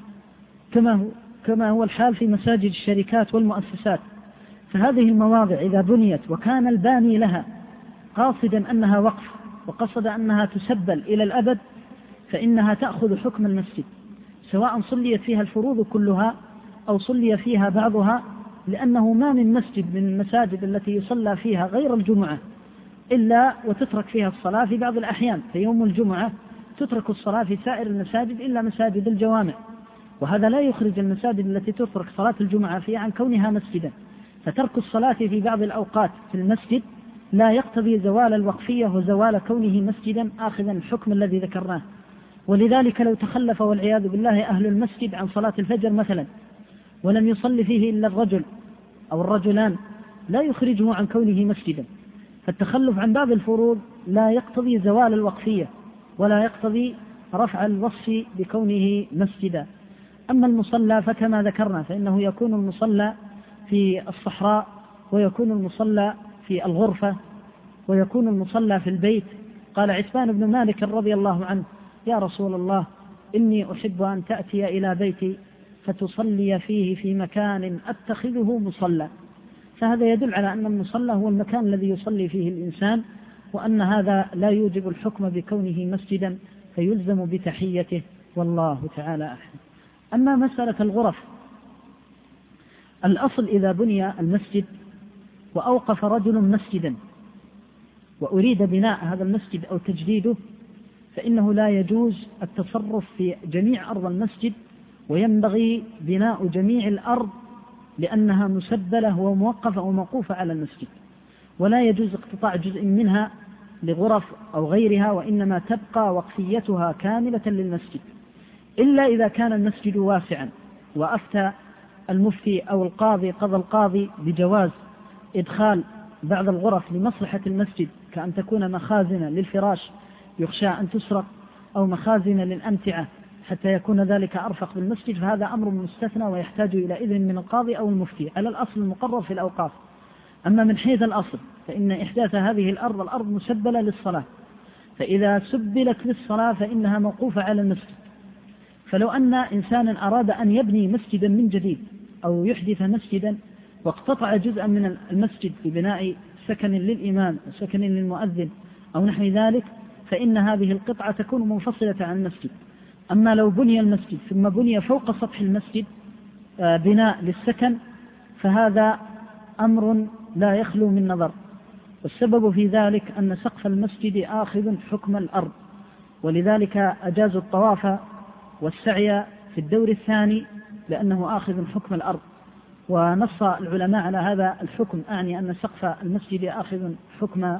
كما هو الحال في مساجد الشركات والمؤسسات، فهذه المواضع إذا بنيت وكان الباني لها قاصدا أنها وقف وقصد أنها تسبل إلى الأبد فإنها تأخذ حكم المسجد، سواء صليت فيها الفروض كلها أو صلي فيها بعضها، لأنه ما من مسجد من المساجد التي يصلى فيها غير الجمعة إلا وتترك فيها الصلاة في بعض الأحيان، في يوم الجمعة تترك الصلاة في سائر المساجد إلا مساجد الجوامع، وهذا لا يخرج المساجد التي تترك صلاة الجمعة فيها عن كونها مسجدا. فترك الصلاة في بعض الأوقات في المسجد لا يقتضي زوال الوقفية وزوال كونه مسجدا آخذا الحكم الذي ذكرناه. ولذلك لو تخلف والعياذ بالله أهل المسجد عن صلاة الفجر مثلا ولم يصلي فيه إلا الرجل أو الرجلان لا يخرجه عن كونه مسجدا. فالتخلف عن بعض الفروض لا يقتضي زوال الوقفية ولا يقتضي رفع الوصف بكونه مسجدا. أما المصلى فكما ذكرنا فإنه يكون المصلى في الصحراء، ويكون المصلى في الغرفة، ويكون المصلى في البيت. قال عتبان بن مالك رضي الله عنه: يا رسول الله إني أحب أن تأتي إلى بيتي فتصلي فيه في مكان أتخذه مصلى. فهذا يدل على أن المصلى هو المكان الذي يصلي فيه الإنسان، وأن هذا لا يوجب الحكم بكونه مسجدا فيلزم بتحيته، والله تعالى أعلم. أما مسألة الغرف، الأصل إذا بني المسجد وأوقف رجل مسجدا وأريد بناء هذا المسجد أو تجديده فإنه لا يجوز التصرف في جميع أرض المسجد، وينبغي بناء جميع الأرض لأنها مسبلة وموقفة وموقوفة على المسجد، ولا يجوز اقتطاع جزء منها لغرف أو غيرها، وإنما تبقى وقفيتها كاملة للمسجد، إلا إذا كان المسجد واسعا وأفتى المفتي أو القاضي قضى القاضي بجواز إدخال بعض الغرف لمصلحة المسجد، كأن تكون مخازن للفراش يخشى أن تسرق، أو مخازن للأمتعة حتى يكون ذلك أرفق بالمسجد، فهذا أمر مستثنى ويحتاج إلى إذن من القاضي أو المفتي على الأصل المقرر في الأوقاف. أما من حيث الأصل فإن إحداث هذه الأرض مسبلة للصلاة، فإذا سبلت للصلاة فإنها موقوفة على المسجد. فلو أن إنسانا أراد أن يبني مسجدا من جديد أو يحدث مسجدا واقتطع جزءا من المسجد ببناء سكن للإمام وسكن للمؤذن أو نحو ذلك، فإن هذه القطعة تكون منفصلة عن المسجد. أما لو بني المسجد ثم بني فوق سطح المسجد بناء للسكن فهذا أمر لا يخلو من نظر، والسبب في ذلك أن سقف المسجد آخذ حكم الأرض، ولذلك أجازوا الطواف والسعي في الدور الثاني لأنه آخذ حكم الأرض. ونص العلماء على هذا الحكم، أعني أن سقف المسجد آخذ حكم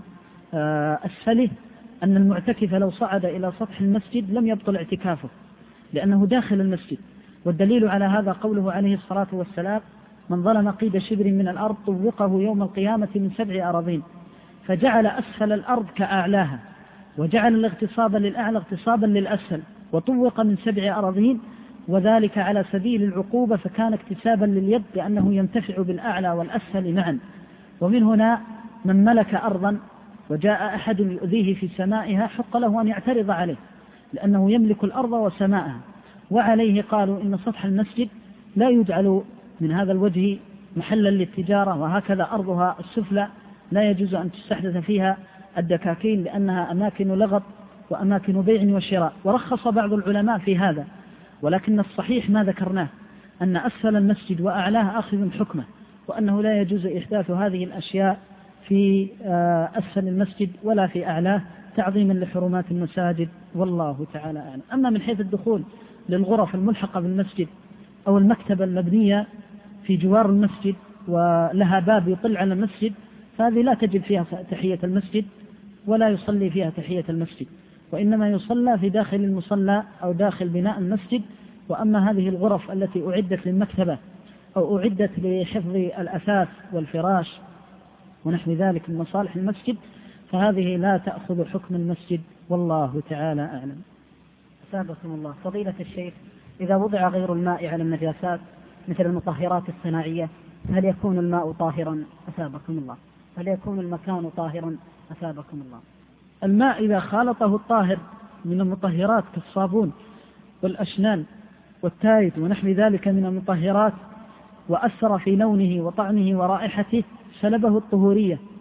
أسفله، أن المعتكف لو صعد إلى سطح المسجد لم يبطل اعتكافه لأنه داخل المسجد. والدليل على هذا قوله عليه الصلاة والسلام: من ظلم قيد شبر من الأرض طوقه يوم القيامة من 7 أراضين. فجعل أسفل الأرض كأعلاها، وجعل الاغتصاب للأعلى اغتصابا للأسفل، وطوق من 7 أراضين، وذلك على سبيل العقوبة، فكان اكتسابا لليد لأنه ينتفع بالأعلى والأسفل معا. ومن هنا من ملك أرضا وجاء أحد يؤذيه في سمائها حق له أن يعترض عليه لأنه يملك الأرض وسماءها، وعليه قالوا إن سطح المسجد لا يجعل من هذا الوجه محلا للتجارة، وهكذا أرضها السفلى لا يجوز أن تستحدث فيها الدكاكين لأنها أماكن لغط وأماكن بيع وشراء. ورخص بعض العلماء في هذا، ولكن الصحيح ما ذكرناه أن أسفل المسجد وأعلاه أخذ حكمه، وأنه لا يجوز إحداث هذه الأشياء في أسفل المسجد ولا في أعلاه تعظيما لحرمات المساجد، والله تعالى أعلم. أما من حيث الدخول للغرف الملحقة بالمسجد أو المكتبة المبنية في جوار المسجد ولها باب يطل على المسجد، فهذه لا تجب فيها تحية المسجد ولا يصلي فيها تحية المسجد، وإنما يصلى في داخل المصلى أو داخل بناء المسجد. وأما هذه الغرف التي أعدت للمكتبة أو أعدت لحفظ الأثاث والفراش ونحو ذلك من مصالح المسجد فهذه لا تأخذ حكم المسجد، والله تعالى أعلم. أثابكم الله. فضيلة الشيخ، إذا وضع غير الماء على النجاسات مثل المطهرات الصناعية هل يكون الماء طاهرا؟ أثابكم الله. هل يكون المكان طاهرا؟ أثابكم الله. الماء إذا خالطه الطاهر من المطهرات كالصابون والأشنان والتايد ونحو ذلك من المطهرات وأثر في لونه وطعمه ورائحته سلبه الطهورية،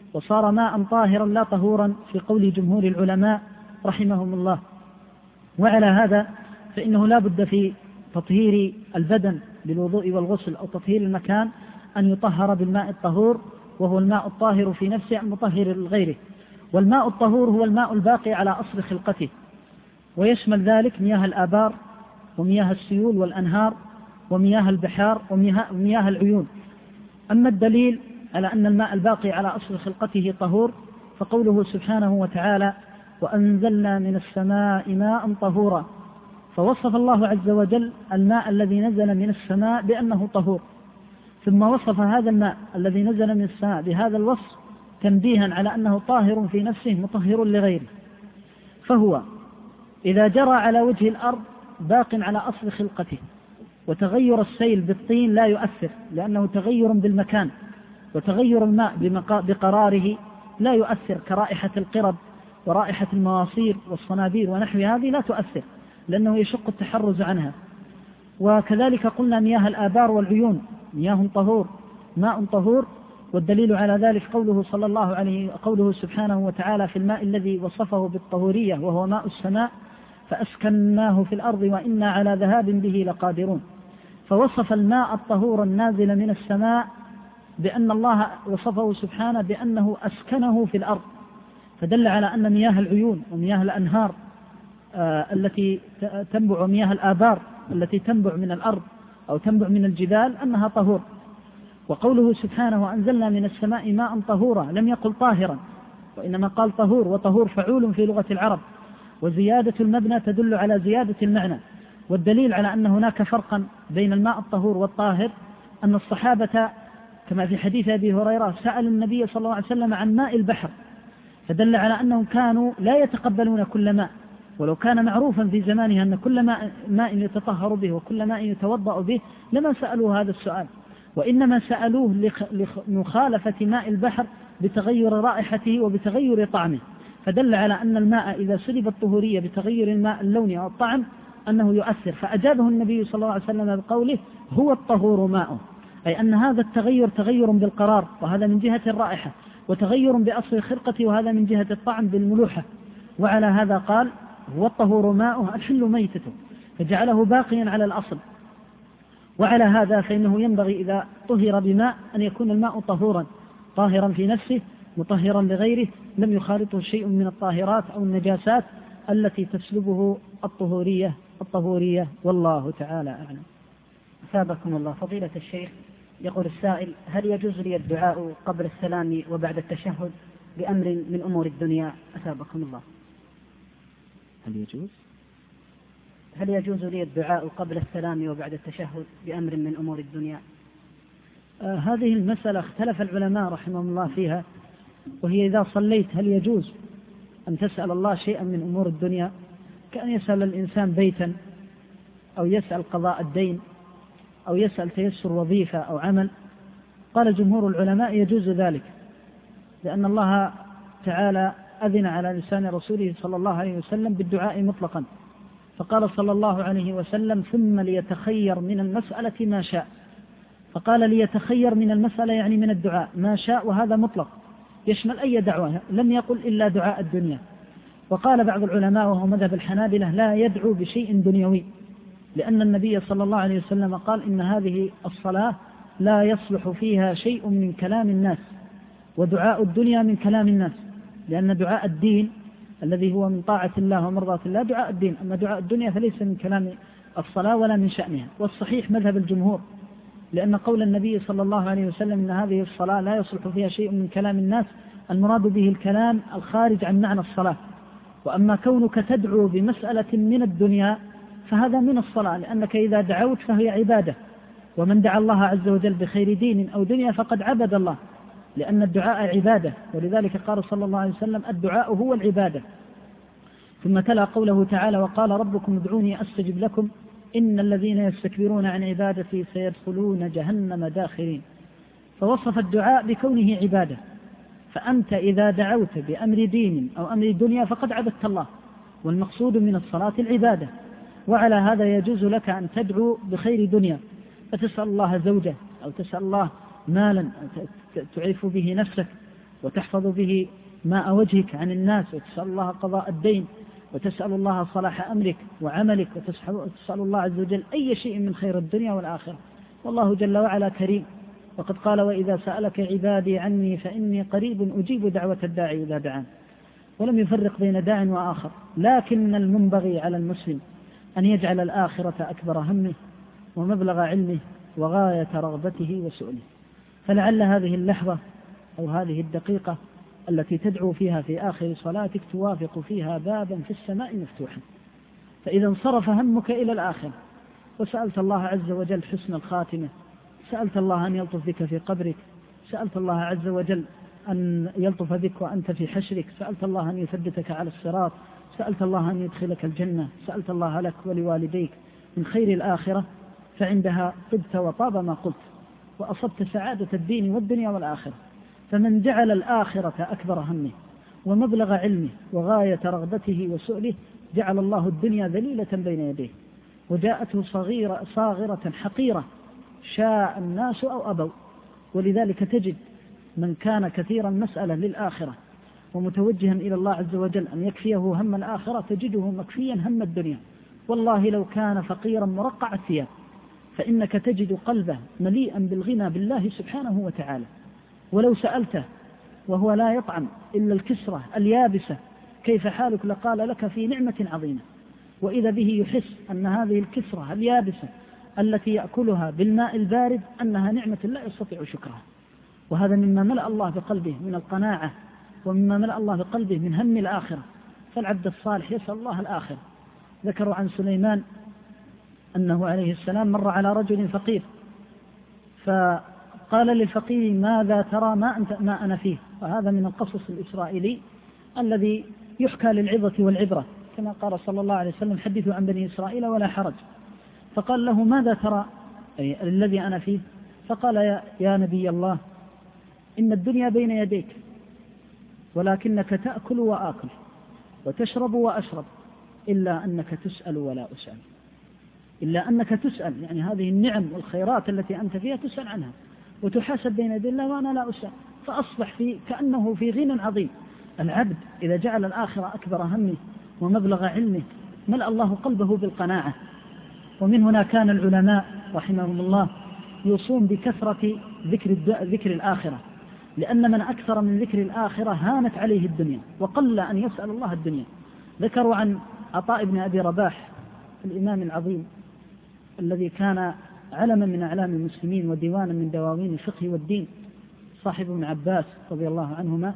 وصار ماء طاهرا لا طهورا في قول جمهور العلماء رحمهم الله. وعلى هذا فإنه لا بد في تطهير البدن بالوضوء والغسل أو تطهير المكان أن يطهر بالماء الطهور، وهو الماء الطاهر في نفسه المطهر لغيره. والماء الطهور هو الماء الباقي على أصل خلقته، ويشمل ذلك مياه الآبار ومياه السيول والأنهار ومياه البحار ومياه العيون. أما الدليل على أن الماء الباقي على أصل خلقته طهور فقوله سبحانه وتعالى: وأنزلنا من السماء ماء طهورا. فوصف الله عز وجل الماء الذي نزل من السماء بأنه طهور، ثم وصف هذا الماء الذي نزل من السماء بهذا الوصف تنبيها على أنه طاهر في نفسه مطهر لغيره. فهو إذا جرى على وجه الأرض باق على أصل خلقته، وتغير السيل بالطين لا يؤثر لأنه تغير بالمكان، وتغير الماء بقراره لا يؤثر كرائحة القرب ورائحة المواصير والصنابير ونحو هذه لا تؤثر لأنه يشق التحرز عنها. وكذلك قلنا مياه الآبار والعيون مياه طهور ماء طهور، والدليل على ذلك قوله سبحانه وتعالى في الماء الذي وصفه بالطهورية وهو ماء السماء: فأسكناه في الأرض وإنا على ذهاب به لقادرون. فوصف الماء الطهور النازل من السماء بأن الله وصفه سبحانه بأنه أسكنه في الأرض، فدل على أن مياه العيون ومياه الأنهار التي تنبع ومياه الآبار التي تنبع من الأرض أو تنبع من الجبال أنها طهور. وقوله سبحانه: وأنزلنا من السماء ماء طهورا لم يقل طاهرا، وإنما قال طهور، وطهور فعول في لغة العرب، وزيادة المبنى تدل على زيادة المعنى. والدليل على أن هناك فرقا بين الماء الطهور والطاهر أن الصحابة كما في حديث أبي هريرة سألوا النبي صلى الله عليه وسلم عن ماء البحر، فدل على أنهم كانوا لا يتقبلون كل ماء، ولو كان معروفا في زمانها أن كل ماء يتطهر به وكل ماء يتوضأ به لما سألوا هذا السؤال، وإنما سألوه لمخالفة ماء البحر بتغير رائحته وبتغير طعمه. فدل على أن الماء إذا سلب الطهورية بتغير الماء اللون أو الطعم أنه يؤثر، فأجابه النبي صلى الله عليه وسلم بقوله: هو الطهور ماؤه، أي أن هذا التغير تغير بالقرار وهذا من جهة الرائحة، وتغير بأصل الخرقة وهذا من جهة الطعم بالملوحة. وعلى هذا قال: هو الطهور ماؤه الحل ميتته، فجعله باقيا على الأصل. وعلى هذا فإنه ينبغي إذا طهر بماء أن يكون الماء طهورا طاهرا في نفسه مطهرا لغيره، لم يخالطه شيء من الطاهرات أو النجاسات التي تسلبه الطهورية والله تعالى أعلم. أثابكم الله. فضيلة الشيخ، يقول السائل: هل يجوز لي الدعاء قبل السلام وبعد التشهد بأمر من أمور الدنيا؟ أثابكم الله. هل يجوز لي الدعاء قبل السلام وبعد التشهد بأمر من أمور الدنيا؟ هذه المسألة اختلف العلماء رحمهم الله فيها، وهي إذا صليت هل يجوز أن تسأل الله شيئا من أمور الدنيا كأن يسأل الإنسان بيتا أو يسأل قضاء الدين أو يسأل تيسر وظيفة أو عمل؟ قال جمهور العلماء يجوز ذلك، لأن الله تعالى أذن على لسان رسوله صلى الله عليه وسلم بالدعاء مطلقا، فقال صلى الله عليه وسلم: ثم ليتخير من المسألة ما شاء. فقال ليتخير من المسألة يعني من الدعاء ما شاء، وهذا مطلق يشمل أي دعوة، لم يقل إلا دعاء الدنيا. وقال بعض العلماء وهو مذهب الحنابلة: لا يدعو بشيء دنيوي، لأن النبي صلى الله عليه وسلم قال: إن هذه الصلاة لا يصلح فيها شيء من كلام الناس، ودعاء الدنيا من كلام الناس، لأن دعاء الدين الذي هو من طاعة الله ومرضاة الله دعاء الدين، أما دعاء الدنيا فليس من كلام الصلاة ولا من شأنها. والصحيح مذهب الجمهور، لأن قول النبي صلى الله عليه وسلم إن هذه الصلاة لا يصلح فيها شيء من كلام الناس المراد به الكلام الخارج عن معنى الصلاة. وأما كونك تدعو بمسألة من الدنيا فهذا من الصلاة، لأنك إذا دعوت فهي عبادة، ومن دعا الله عز وجل بخير دين أو دنيا فقد عبد الله، لأن الدعاء عبادة، ولذلك قال صلى الله عليه وسلم: الدعاء هو العبادة. ثم تلا قوله تعالى: وقال ربكم ادعوني أستجب لكم إن الذين يستكبرون عن عبادتي سيدخلون جهنم داخرين. فوصف الدعاء بكونه عبادة، فأنت إذا دعوت بأمر دين أو أمر دنيا فقد عبدت الله، والمقصود من الصلاة العبادة. وعلى هذا يجوز لك أن تدعو بخير دنيا، فتسأل الله زوجة أو تسأل الله مالا تعيف به نفسك وتحفظ به ماء وجهك عن الناس، وتسأل الله قضاء الدين، وتسأل الله صلاح أمرك وعملك، وتسأل الله عز وجل أي شيء من خير الدنيا والآخرة. والله جل وعلا كريم، وقد قال: وإذا سألك عبادي عني فإني قريب أجيب دعوة الداعي إذا دعان. ولم يفرق بين داع وآخر، لكن المنبغي على المسلم أن يجعل الآخرة أكبر همه ومبلغ علمه وغاية رغبته وسؤله. فلعل هذه اللحظة أو هذه الدقيقة التي تدعو فيها في آخر صلاتك توافق فيها بابا في السماء مفتوحا، فإذا انصرف همك إلى الآخرة وسألت الله عز وجل حسن الخاتمة، سألت الله أن يلطف بك في قبرك، سألت الله عز وجل أن يلطف بك وأنت في حشرك، سألت الله أن يثبتك على الصراط، سألت الله أن يدخلك الجنة، سألت الله لك ولوالديك من خير الآخرة، فعندها طبت وطاب ما قلت وأصبت سعادة الدين والدنيا والآخرة. فمن جعل الآخرة أكبر همه ومبلغ علمه وغاية رغبته وسؤله جعل الله الدنيا ذليلة بين يديه وجاءته صاغرة حقيرة شاء الناس أو أبوا. ولذلك تجد من كان كثيرا مسألة للآخرة ومتوجها إلى الله عز وجل أن يكفيه هم الآخرة تجده مكفيا هم الدنيا. والله لو كان فقيرا مرقع الثياب فإنك تجد قلبه مليئا بالغنى بالله سبحانه وتعالى. ولو سألته وهو لا يطعم إلا الكسرة اليابسة كيف حالك لقال لك في نعمة عظيمة، وإذا به يحس أن هذه الكسرة اليابسة التي يأكلها بالماء البارد أنها نعمة لا يستطيع شكرها. وهذا مما ملأ الله بقلبه من القناعة ومما ملأ الله بقلبه من هم الآخرة. فالعبد الصالح يسأل الله الآخرة. ذكروا عن سليمان أنه عليه السلام مر على رجل فقير فقال للفقير: ماذا ترى ما أنا فيه؟ وهذا من القصص الإسرائيلي الذي يحكى للعظة والعبرة، كما قال صلى الله عليه وسلم: حدثوا عن بني إسرائيل ولا حرج. فقال له: ماذا ترى أي الذي أنا فيه؟ فقال: يا نبي الله، إن الدنيا بين يديك ولكنك تأكل وآكل وتشرب وأشرب إلا أنك تسأل ولا أسأل. إلا أنك تسأل، يعني هذه النعم والخيرات التي أنت فيها تسأل عنها وتحاسب بين يدي الله وأنا لا أسأل. فأصبح كأنه في غنى عظيم. العبد إذا جعل الآخرة أكبر همه ومبلغ علمه ملأ الله قلبه بالقناعة. ومن هنا كان العلماء رحمهم الله يوصون بكثرة ذكر الآخرة، لأن من أكثر من ذكر الآخرة هانت عليه الدنيا وقل أن يسأل الله الدنيا. ذكروا عن عطاء بن أبي رباح الإمام العظيم الذي كان علما من أعلام المسلمين وديوانا من دواوين الفقه والدين، صاحب ابن عباس رضي الله عنهما.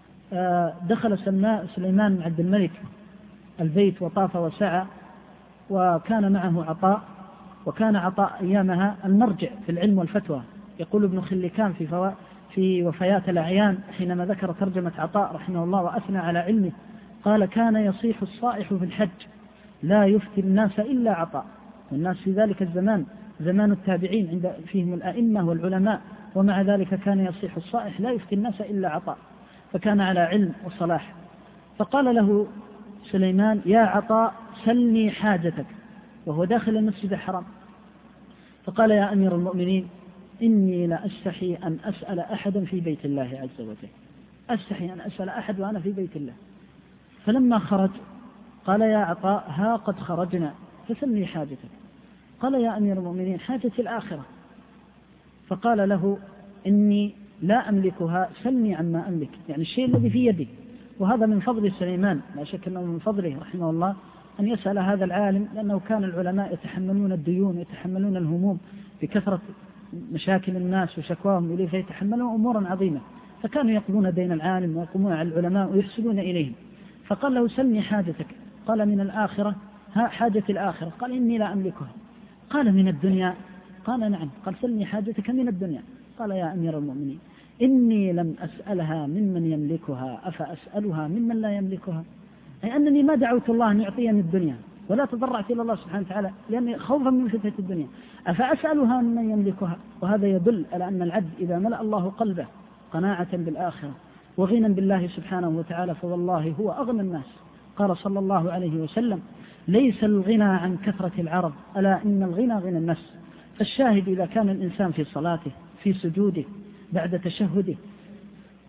دخل سليمان بن عبد الملك البيت وطاف وسعى، وكان معه عطاء، وكان عطاء أيامها المرجع في العلم والفتوى. يقول ابن خلكان في وفيات الأعيان حينما ذكر ترجمة عطاء رحمه الله وأثنى على علمه، قال: كان يصيح الصائح في الحج لا يفتي الناس إلا عطاء. والناس في ذلك الزمان زمان التابعين عند فيهم الأئمة والعلماء، ومع ذلك كان يصيح الصائح لا يفتي الناس إلا عطاء، فكان على علم وصلاح. فقال له سليمان: يا عطاء سلني حاجتك، وهو داخل المسجد الحرام. فقال: يا أمير المؤمنين، إني لأستحي أن أسأل أحدا في بيت الله عز وجل، أستحي أن أسأل أحد وأنا في بيت الله. فلما خرج قال: يا عطاء ها قد خرجنا فسلني حاجتك. قال: يا أمير المؤمنين، حاجتي الآخرة. فقال له: إني لا أملكها، سلني عما أملك، يعني الشيء الذي في يدي. وهذا من فضل سليمان، لا شك أنه من فضله رحمه الله أن يسأل هذا العالم، لأنه كان العلماء يتحملون الديون ويتحملون الهموم بكثرة مشاكل الناس وشكواهم إليه، فيتحملون أمورا عظيمة، فكانوا يقضون دين العالم ويقومون على العلماء ويحسدون إليهم. فقال له: سلني حاجتك. قال: من الآخرة؟ ها حاجة الآخرة. قال: إني لا أملكها. قال: من الدنيا؟ قال: نعم. قال: سلني حاجتك من الدنيا. قال: يا أمير المؤمنين، إني لم أسألها ممن يملكها، أفأسألها ممن لا يملكها؟ أي أنني ما دعوت الله أن يعطيني الدنيا ولا تضرعت إلى الله سبحانه وتعالى لأني خوفا من فتنة الدنيا، أفأسألها ممن يملكها؟ وهذا يدل على أن العبد إذا ملأ الله قلبه قناعة بالآخرة وغنى بالله سبحانه وتعالى فوالله هو أغنى الناس. قال صلى الله عليه وسلم: ليس الغنى عن كثرة العرض، ألا إن الغنى غنى النفس. فالشاهد إذا كان الإنسان في صلاته في سجوده بعد تشهده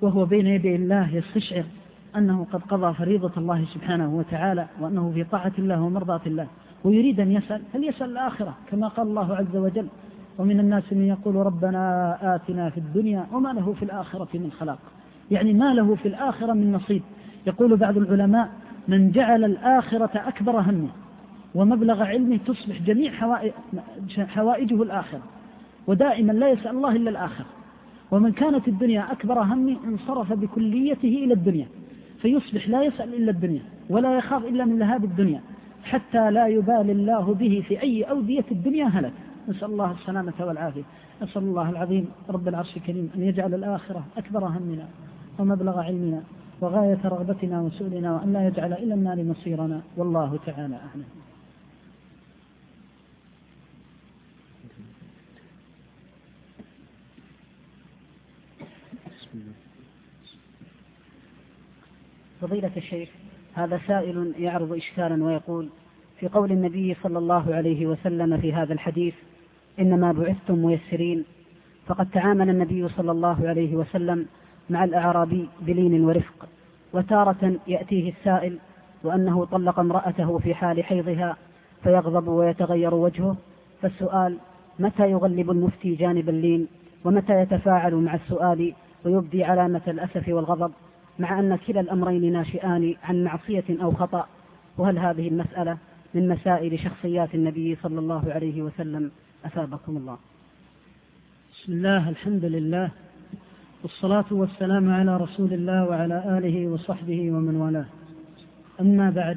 وهو بين يدي الله يستشعر أنه قد قضى فريضة الله سبحانه وتعالى وأنه في طاعة الله ومرضاة الله، ويريد أن يسأل، فليسأل الآخرة كما قال الله عز وجل: ومن الناس من يقول ربنا آتنا في الدنيا وما له في الآخرة من خلاق، يعني ما له في الآخرة من نصيب. يقول بعض العلماء: من جعل الآخرة أكبر همه ومبلغ علمه تصبح جميع حوائجه الآخرة، ودائما لا يسأل الله إلا الآخرة. ومن كانت الدنيا أكبر همه انصرف بكليته إلى الدنيا، فيصبح لا يسأل إلا الدنيا ولا يخاف إلا من لهاب الدنيا، حتى لا يبالي الله به في أي أودية الدنيا هلك. نسأل الله السلامة والعافية. نسأل الله العظيم رب العرش الكريم أن يجعل الآخرة أكبر همنا ومبلغ علمنا وغاية رغبتنا وسؤلنا، وأن لا يجعل إلى النار مصيرنا، والله تعالى أعلم. فضيلة الشيخ، هذا سائل يعرض إشكالا ويقول: في قول النبي صلى الله عليه وسلم في هذا الحديث: إنما بعثتم ميسرين، فقد تعامل النبي صلى الله عليه وسلم مع الأعرابي بلين ورفق، وتارة يأتيه السائل وأنه طلق امرأته في حال حيضها فيغضب ويتغير وجهه، فالسؤال: متى يغلب المفتي جانب اللين، ومتى يتفاعل مع السؤال ويبدي علامة الأسف والغضب، مع أن كلا الأمرين ناشئان عن معصية أو خطأ؟ وهل هذه المسألة من مسائل شخصيات النبي صلى الله عليه وسلم؟ أثابكم الله. بسم الله، الحمد لله، والصلاة والسلام على رسول الله وعلى آله وصحبه ومن والاه. أما بعد،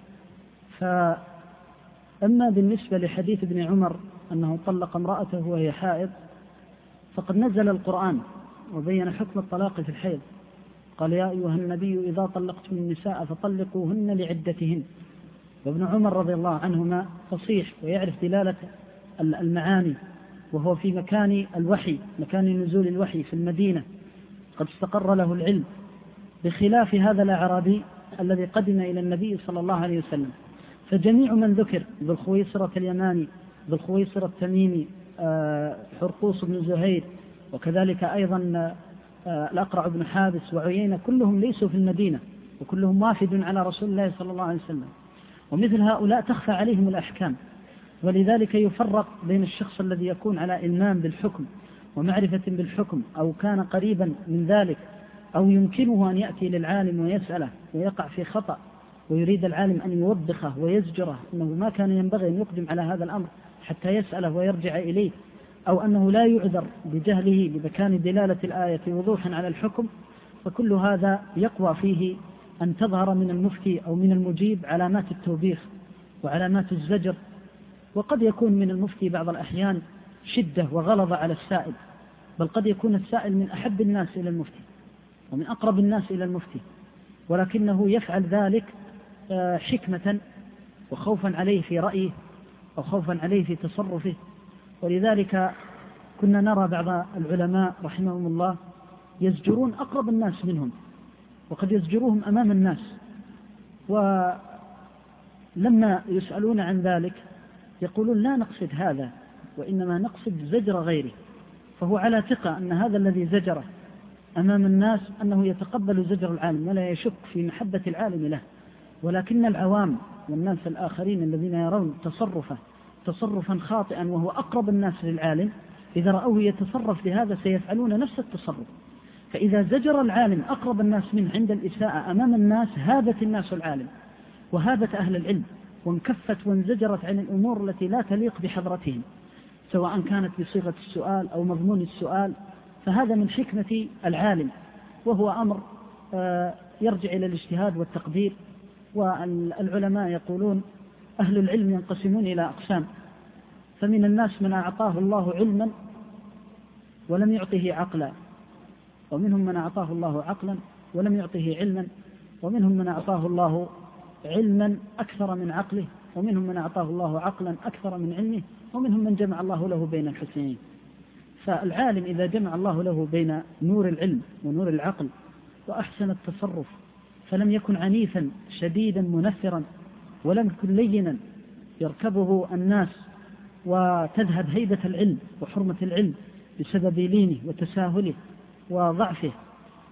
فأما بالنسبة لحديث ابن عمر أنه طلق امرأته وهي حائض، فقد نزل القرآن وبين حكم الطلاق في الحيض. قال: يا أيها النبي إذا طلقتم النساء فطلقوهن لعدتهن. وابن عمر رضي الله عنهما فصيح ويعرف دلالة المعاني، وهو في مكان الوحي، مكان نزول الوحي في المدينة، قد استقر له العلم، بخلاف هذا الأعرابي الذي قدم إلى النبي صلى الله عليه وسلم. فجميع من ذكر: ذو الخويصرة اليماني، ذو الخويصرة التميمي، حرقوس بن زهير، وكذلك أيضا الأقرع بن حابس وعيينة، كلهم ليسوا في المدينة، وكلهم وافد على رسول الله صلى الله عليه وسلم. ومثل هؤلاء تخفى عليهم الأحكام، ولذلك يفرق بين الشخص الذي يكون على إلمام بالحكم ومعرفة بالحكم، أو كان قريبا من ذلك، أو يمكنه أن يأتي للعالم ويسأله ويقع في خطأ ويريد العالم أن يوبخه ويزجره أنه ما كان ينبغي أن يقدم على هذا الأمر حتى يسأله ويرجع إليه، أو أنه لا يعذر بجهله بمكان دلالة الآية وضوحا على الحكم. فكل هذا يقوى فيه أن تظهر من المفتي أو من المجيب علامات التوبيخ وعلامات الزجر. وقد يكون من المفتي بعض الأحيان شدة وغلظة على السائل، بل قد يكون السائل من أحب الناس إلى المفتي ومن أقرب الناس إلى المفتي، ولكنه يفعل ذلك حكمة وخوفا عليه في رأيه أو خوفا عليه في تصرفه. ولذلك كنا نرى بعض العلماء رحمهم الله يزجرون أقرب الناس منهم، وقد يزجروهم أمام الناس، ولما يسألون عن ذلك يقولون: لا نقصد هذا، وإنما نقصد زجر غيره. فهو على ثقة أن هذا الذي زجره أمام الناس أنه يتقبل زجر العالم ولا يشك في محبة العالم له. ولكن العوام والناس الآخرين الذين يرون تصرفا خاطئا وهو أقرب الناس للعالم، إذا رأوه يتصرف بهذا سيفعلون نفس التصرف. فإذا زجر العالم أقرب الناس منه عند الإساءة أمام الناس، هابت الناس العالم وهابت أهل العلم، وانكفت وانزجرت عن الأمور التي لا تليق بحضرتهم، سواء كانت بصيغة السؤال أو مضمون السؤال. فهذا من حكمة العالم، وهو أمر يرجع إلى الاجتهاد والتقدير. والعلماء يقولون: أهل العلم ينقسمون إلى أقسام، فمن الناس من أعطاه الله علما ولم يعطه عقلا، ومنهم من أعطاه الله عقلا ولم يعطه علما، ومنهم من أعطاه الله علما أكثر من عقله، ومنهم من أعطاه الله عقلا أكثر من علمه، ومنهم من جمع الله له بين الحسنين. فالعالم إذا جمع الله له بين نور العلم ونور العقل وأحسن التصرف، فلم يكن عنيفا شديدا منفرا، ولم يكن لينا يركبه الناس وتذهب هيبة العلم وحرمة العلم بسبب لينه وتساهله وضعفه،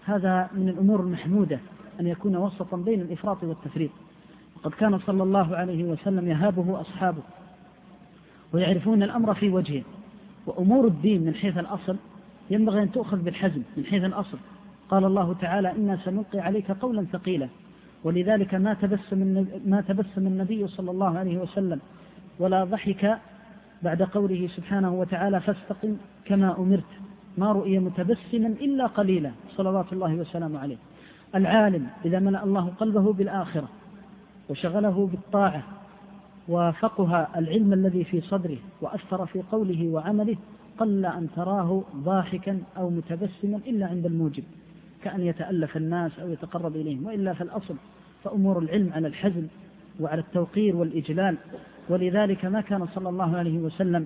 هذا من الأمور المحمودة أن يكون وسطا بين الإفراط والتفريط. وقد كان صلى الله عليه وسلم يهابه أصحابه ويعرفون الأمر في وجهه. وأمور الدين من حيث الأصل ينبغي أن تؤخذ بالحزم من حيث الأصل. قال الله تعالى: إنا سنلقي عليك قولا ثقيلا. ولذلك ما تبسم النبي صلى الله عليه وسلم ولا ضحك بعد قوله سبحانه وتعالى: فاستقم كما أمرت. ما رؤي متبسما إلا قليلا صلوات الله وسلامه عليه. العالم إذا ملأ الله قلبه بالآخرة وشغله بالطاعة وفقه العلم الذي في صدره وأثر في قوله وعمله، قل أن تراه ضاحكا أو متبسما إلا عند الموجب، كأن يتألف الناس أو يتقرب إليهم. وإلا فالأصل فأمور العلم على الحزم وعلى التوقير والإجلال. ولذلك ما كان صلى الله عليه وسلم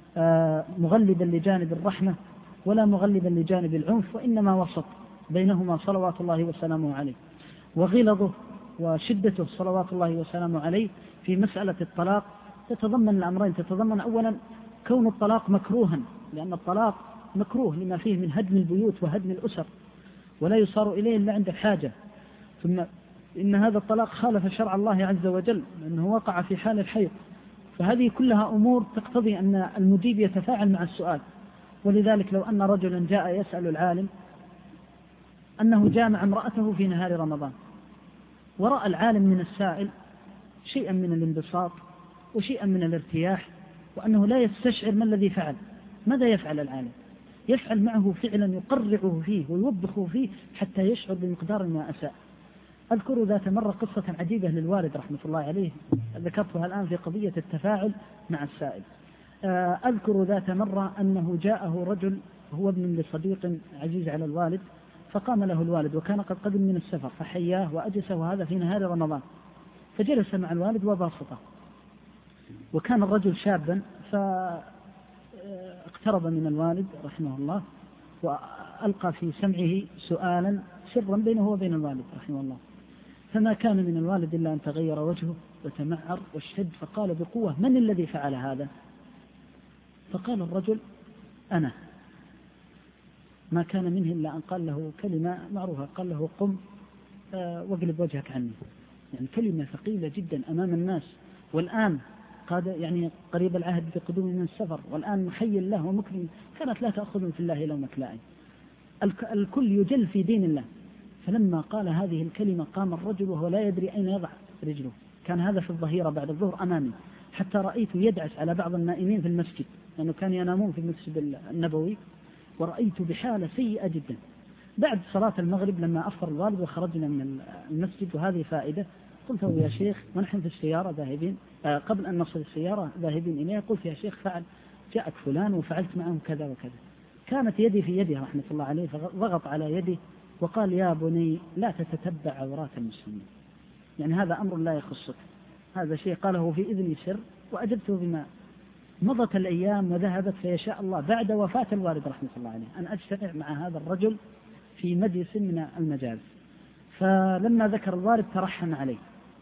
مغلبا لجانب الرحمة ولا مغلبا لجانب العنف، وإنما وسط بينهما صلوات الله وسلامه عليه. وغلظه وشدته صلوات الله وسلامه عليه في مسألة الطلاق تتضمن الأمرين. تتضمن أولا كون الطلاق مكروها، لأن الطلاق مكروه لما فيه من هدم البيوت وهدم الأسر، ولا يصار إليه إلا عند الحاجة. ثم إن هذا الطلاق خالف شرع الله عز وجل لأنه وقع في حال الحيض. فهذه كلها أمور تقتضي أن المجيب يتفاعل مع السؤال. ولذلك لو أن رجلا جاء يسأل العالم أنه جامع امرأته في نهار رمضان، ورأى العالم من السائل شيئا من الانبساط وشيئا من الارتياح وأنه لا يستشعر ما الذي فعل، ماذا يفعل العالم؟ يفعل معه فعلا يقرعه فيه ويوبخه فيه حتى يشعر بمقدار ما أساء. أذكر ذات مرة قصة عجيبة للوالد رحمة الله عليه، ذكرتها الآن في قضية التفاعل مع السائل. أذكر ذات مرة أنه جاءه رجل هو ابن لصديق عزيز على الوالد، فقام له الوالد وكان قد قدم من السفر فحياه وأجسه، وهذا في نهار رمضان، فجلس مع الوالد وباسطه. وكان الرجل شابا فاقترب من الوالد رحمه الله وألقى في سمعه سؤالا سرا بينه وبين الوالد رحمه الله، فما كان من الوالد إلا أن تغير وجهه وتمعر واشتد، فقال بقوة: من الذي فعل هذا؟ فقال الرجل: أنا. ما كان منه إلا أن قال له كلمة معروفة، قال له: قم واقلب وجهك عني. يعني كلمة ثقيلة جدا أمام الناس، والآن يعني قريب العهد بقدوم من السفر، والآن محيل له ومكرم، كانت لا تأخذ في الله لومة لائم، الكل يجل في دين الله. فلما قال هذه الكلمة قام الرجل وهو لا يدري أين يضع رجله. كان هذا في الظهيرة بعد الظهر أمامي، حتى رأيته يدعس على بعض النائمين في المسجد، لأنه كان ينامون في المسجد النبوي، ورأيت بحالة سيئة جدا. بعد صلاة المغرب لما أفطر الوالد وخرجنا من المسجد، وهذه فائدة، قلت له: يا شيخ، ونحن في السيارة ذاهبين قبل أن نصل السيارة ذاهبين إليه، قلت: يا شيخ، جاءك فلان وفعلت معه كذا وكذا. كانت يدي في يده رحمة الله عليه، فضغط على يدي وقال: يا بني، لا تتتبع عورات المسلمين، يعني هذا أمر لا يخصك، هذا شيء قاله في إذني سر. وأجبته بما مضت الأيام وذهبت، فيشاء الله بعد وفاة الوالد رحمة الله عليه أن أجتمع مع هذا الرجل في مجلس من المجالس. فلما ذكر الوالد ترحم عليه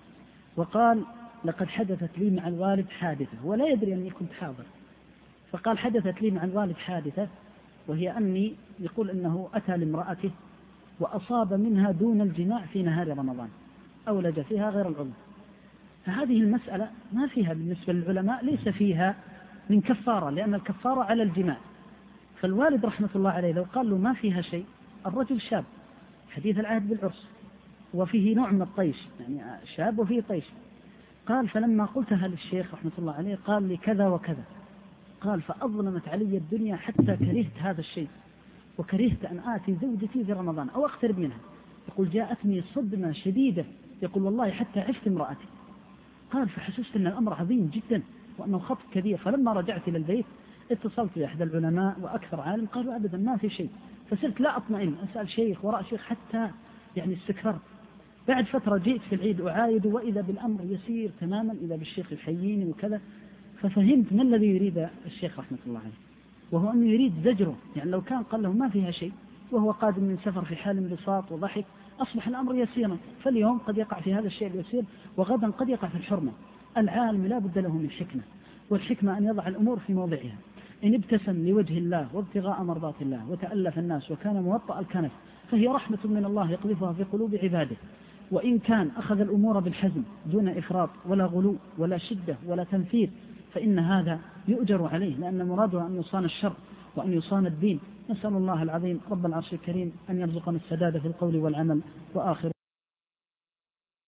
وقال: لقد حدثت لي مع الوالد حادثة، ولا يدري أني كنت حاضر. فقال: حدثت لي مع الوالد حادثة، وهي أني يقول أنه أتى لامرأته وأصاب منها دون الجماع في نهار رمضان، أولج فيها غير العضو. فهذه المسألة ما فيها بالنسبة للعلماء، ليس فيها من كفارة، لأن الكفارة على الجماع. فالوالد رحمة الله عليه لو قال له ما فيها شيء، الرجل شاب حديث العهد بالعرس وفيه نوع من الطيش، يعني شاب وفيه طيش. قال: فلما قلتها للشيخ رحمة الله عليه قال لي كذا وكذا. قال: فأظلمت علي الدنيا حتى كرهت هذا الشيء، وكرهت أن آتي زوجتي في رمضان أو أقترب منها. يقول: جاءتني صدمة شديدة، يقول: والله حتى عفت امرأتي. قال: فحسست أن الأمر عظيم جدا وأنه خطر كبير. فلما رجعت إلى البيت اتصلت بأحد العلماء وأكثر عالم، قالوا: أبدا ما في شيء. فصرت لا أطمئن، أسأل شيخ وراء شيخ حتى يعني استكثرت. بعد فترة جئت في العيد أعايد، وإذا بالأمر يسير تماما، إذا بالشيخ الحييني وكذا. ففهمت ما الذي يريد الشيخ رحمة الله عليه، وهو أنه يريد زجره. يعني لو كان قال له ما فيها شيء وهو قادم من سفر في حال انبساط وضحك، أصبح الأمر يسيرا. فاليوم قد يقع في هذا الشيء اليسير، وغدا قد يقع في الحرمة. العالم لا بد له من حكمة، والحكمة أن يضع الأمور في موضعها. إن ابتسم لوجه الله وابتغاء مرضات الله وتألف الناس وكان موطأ الكنف، فهي رحمة من الله يقذفها في قلوب عباده. وإن كان أخذ الأمور بالحزم دون إفراط ولا غلو ولا شدة ولا تنفير فإن هذا يؤجر عليه، لأن مراده أن يصان الشر وأن يصان الدين. نسأل الله العظيم رب العرش الكريم أن يرزقنا السداد في القول والعمل. وآخر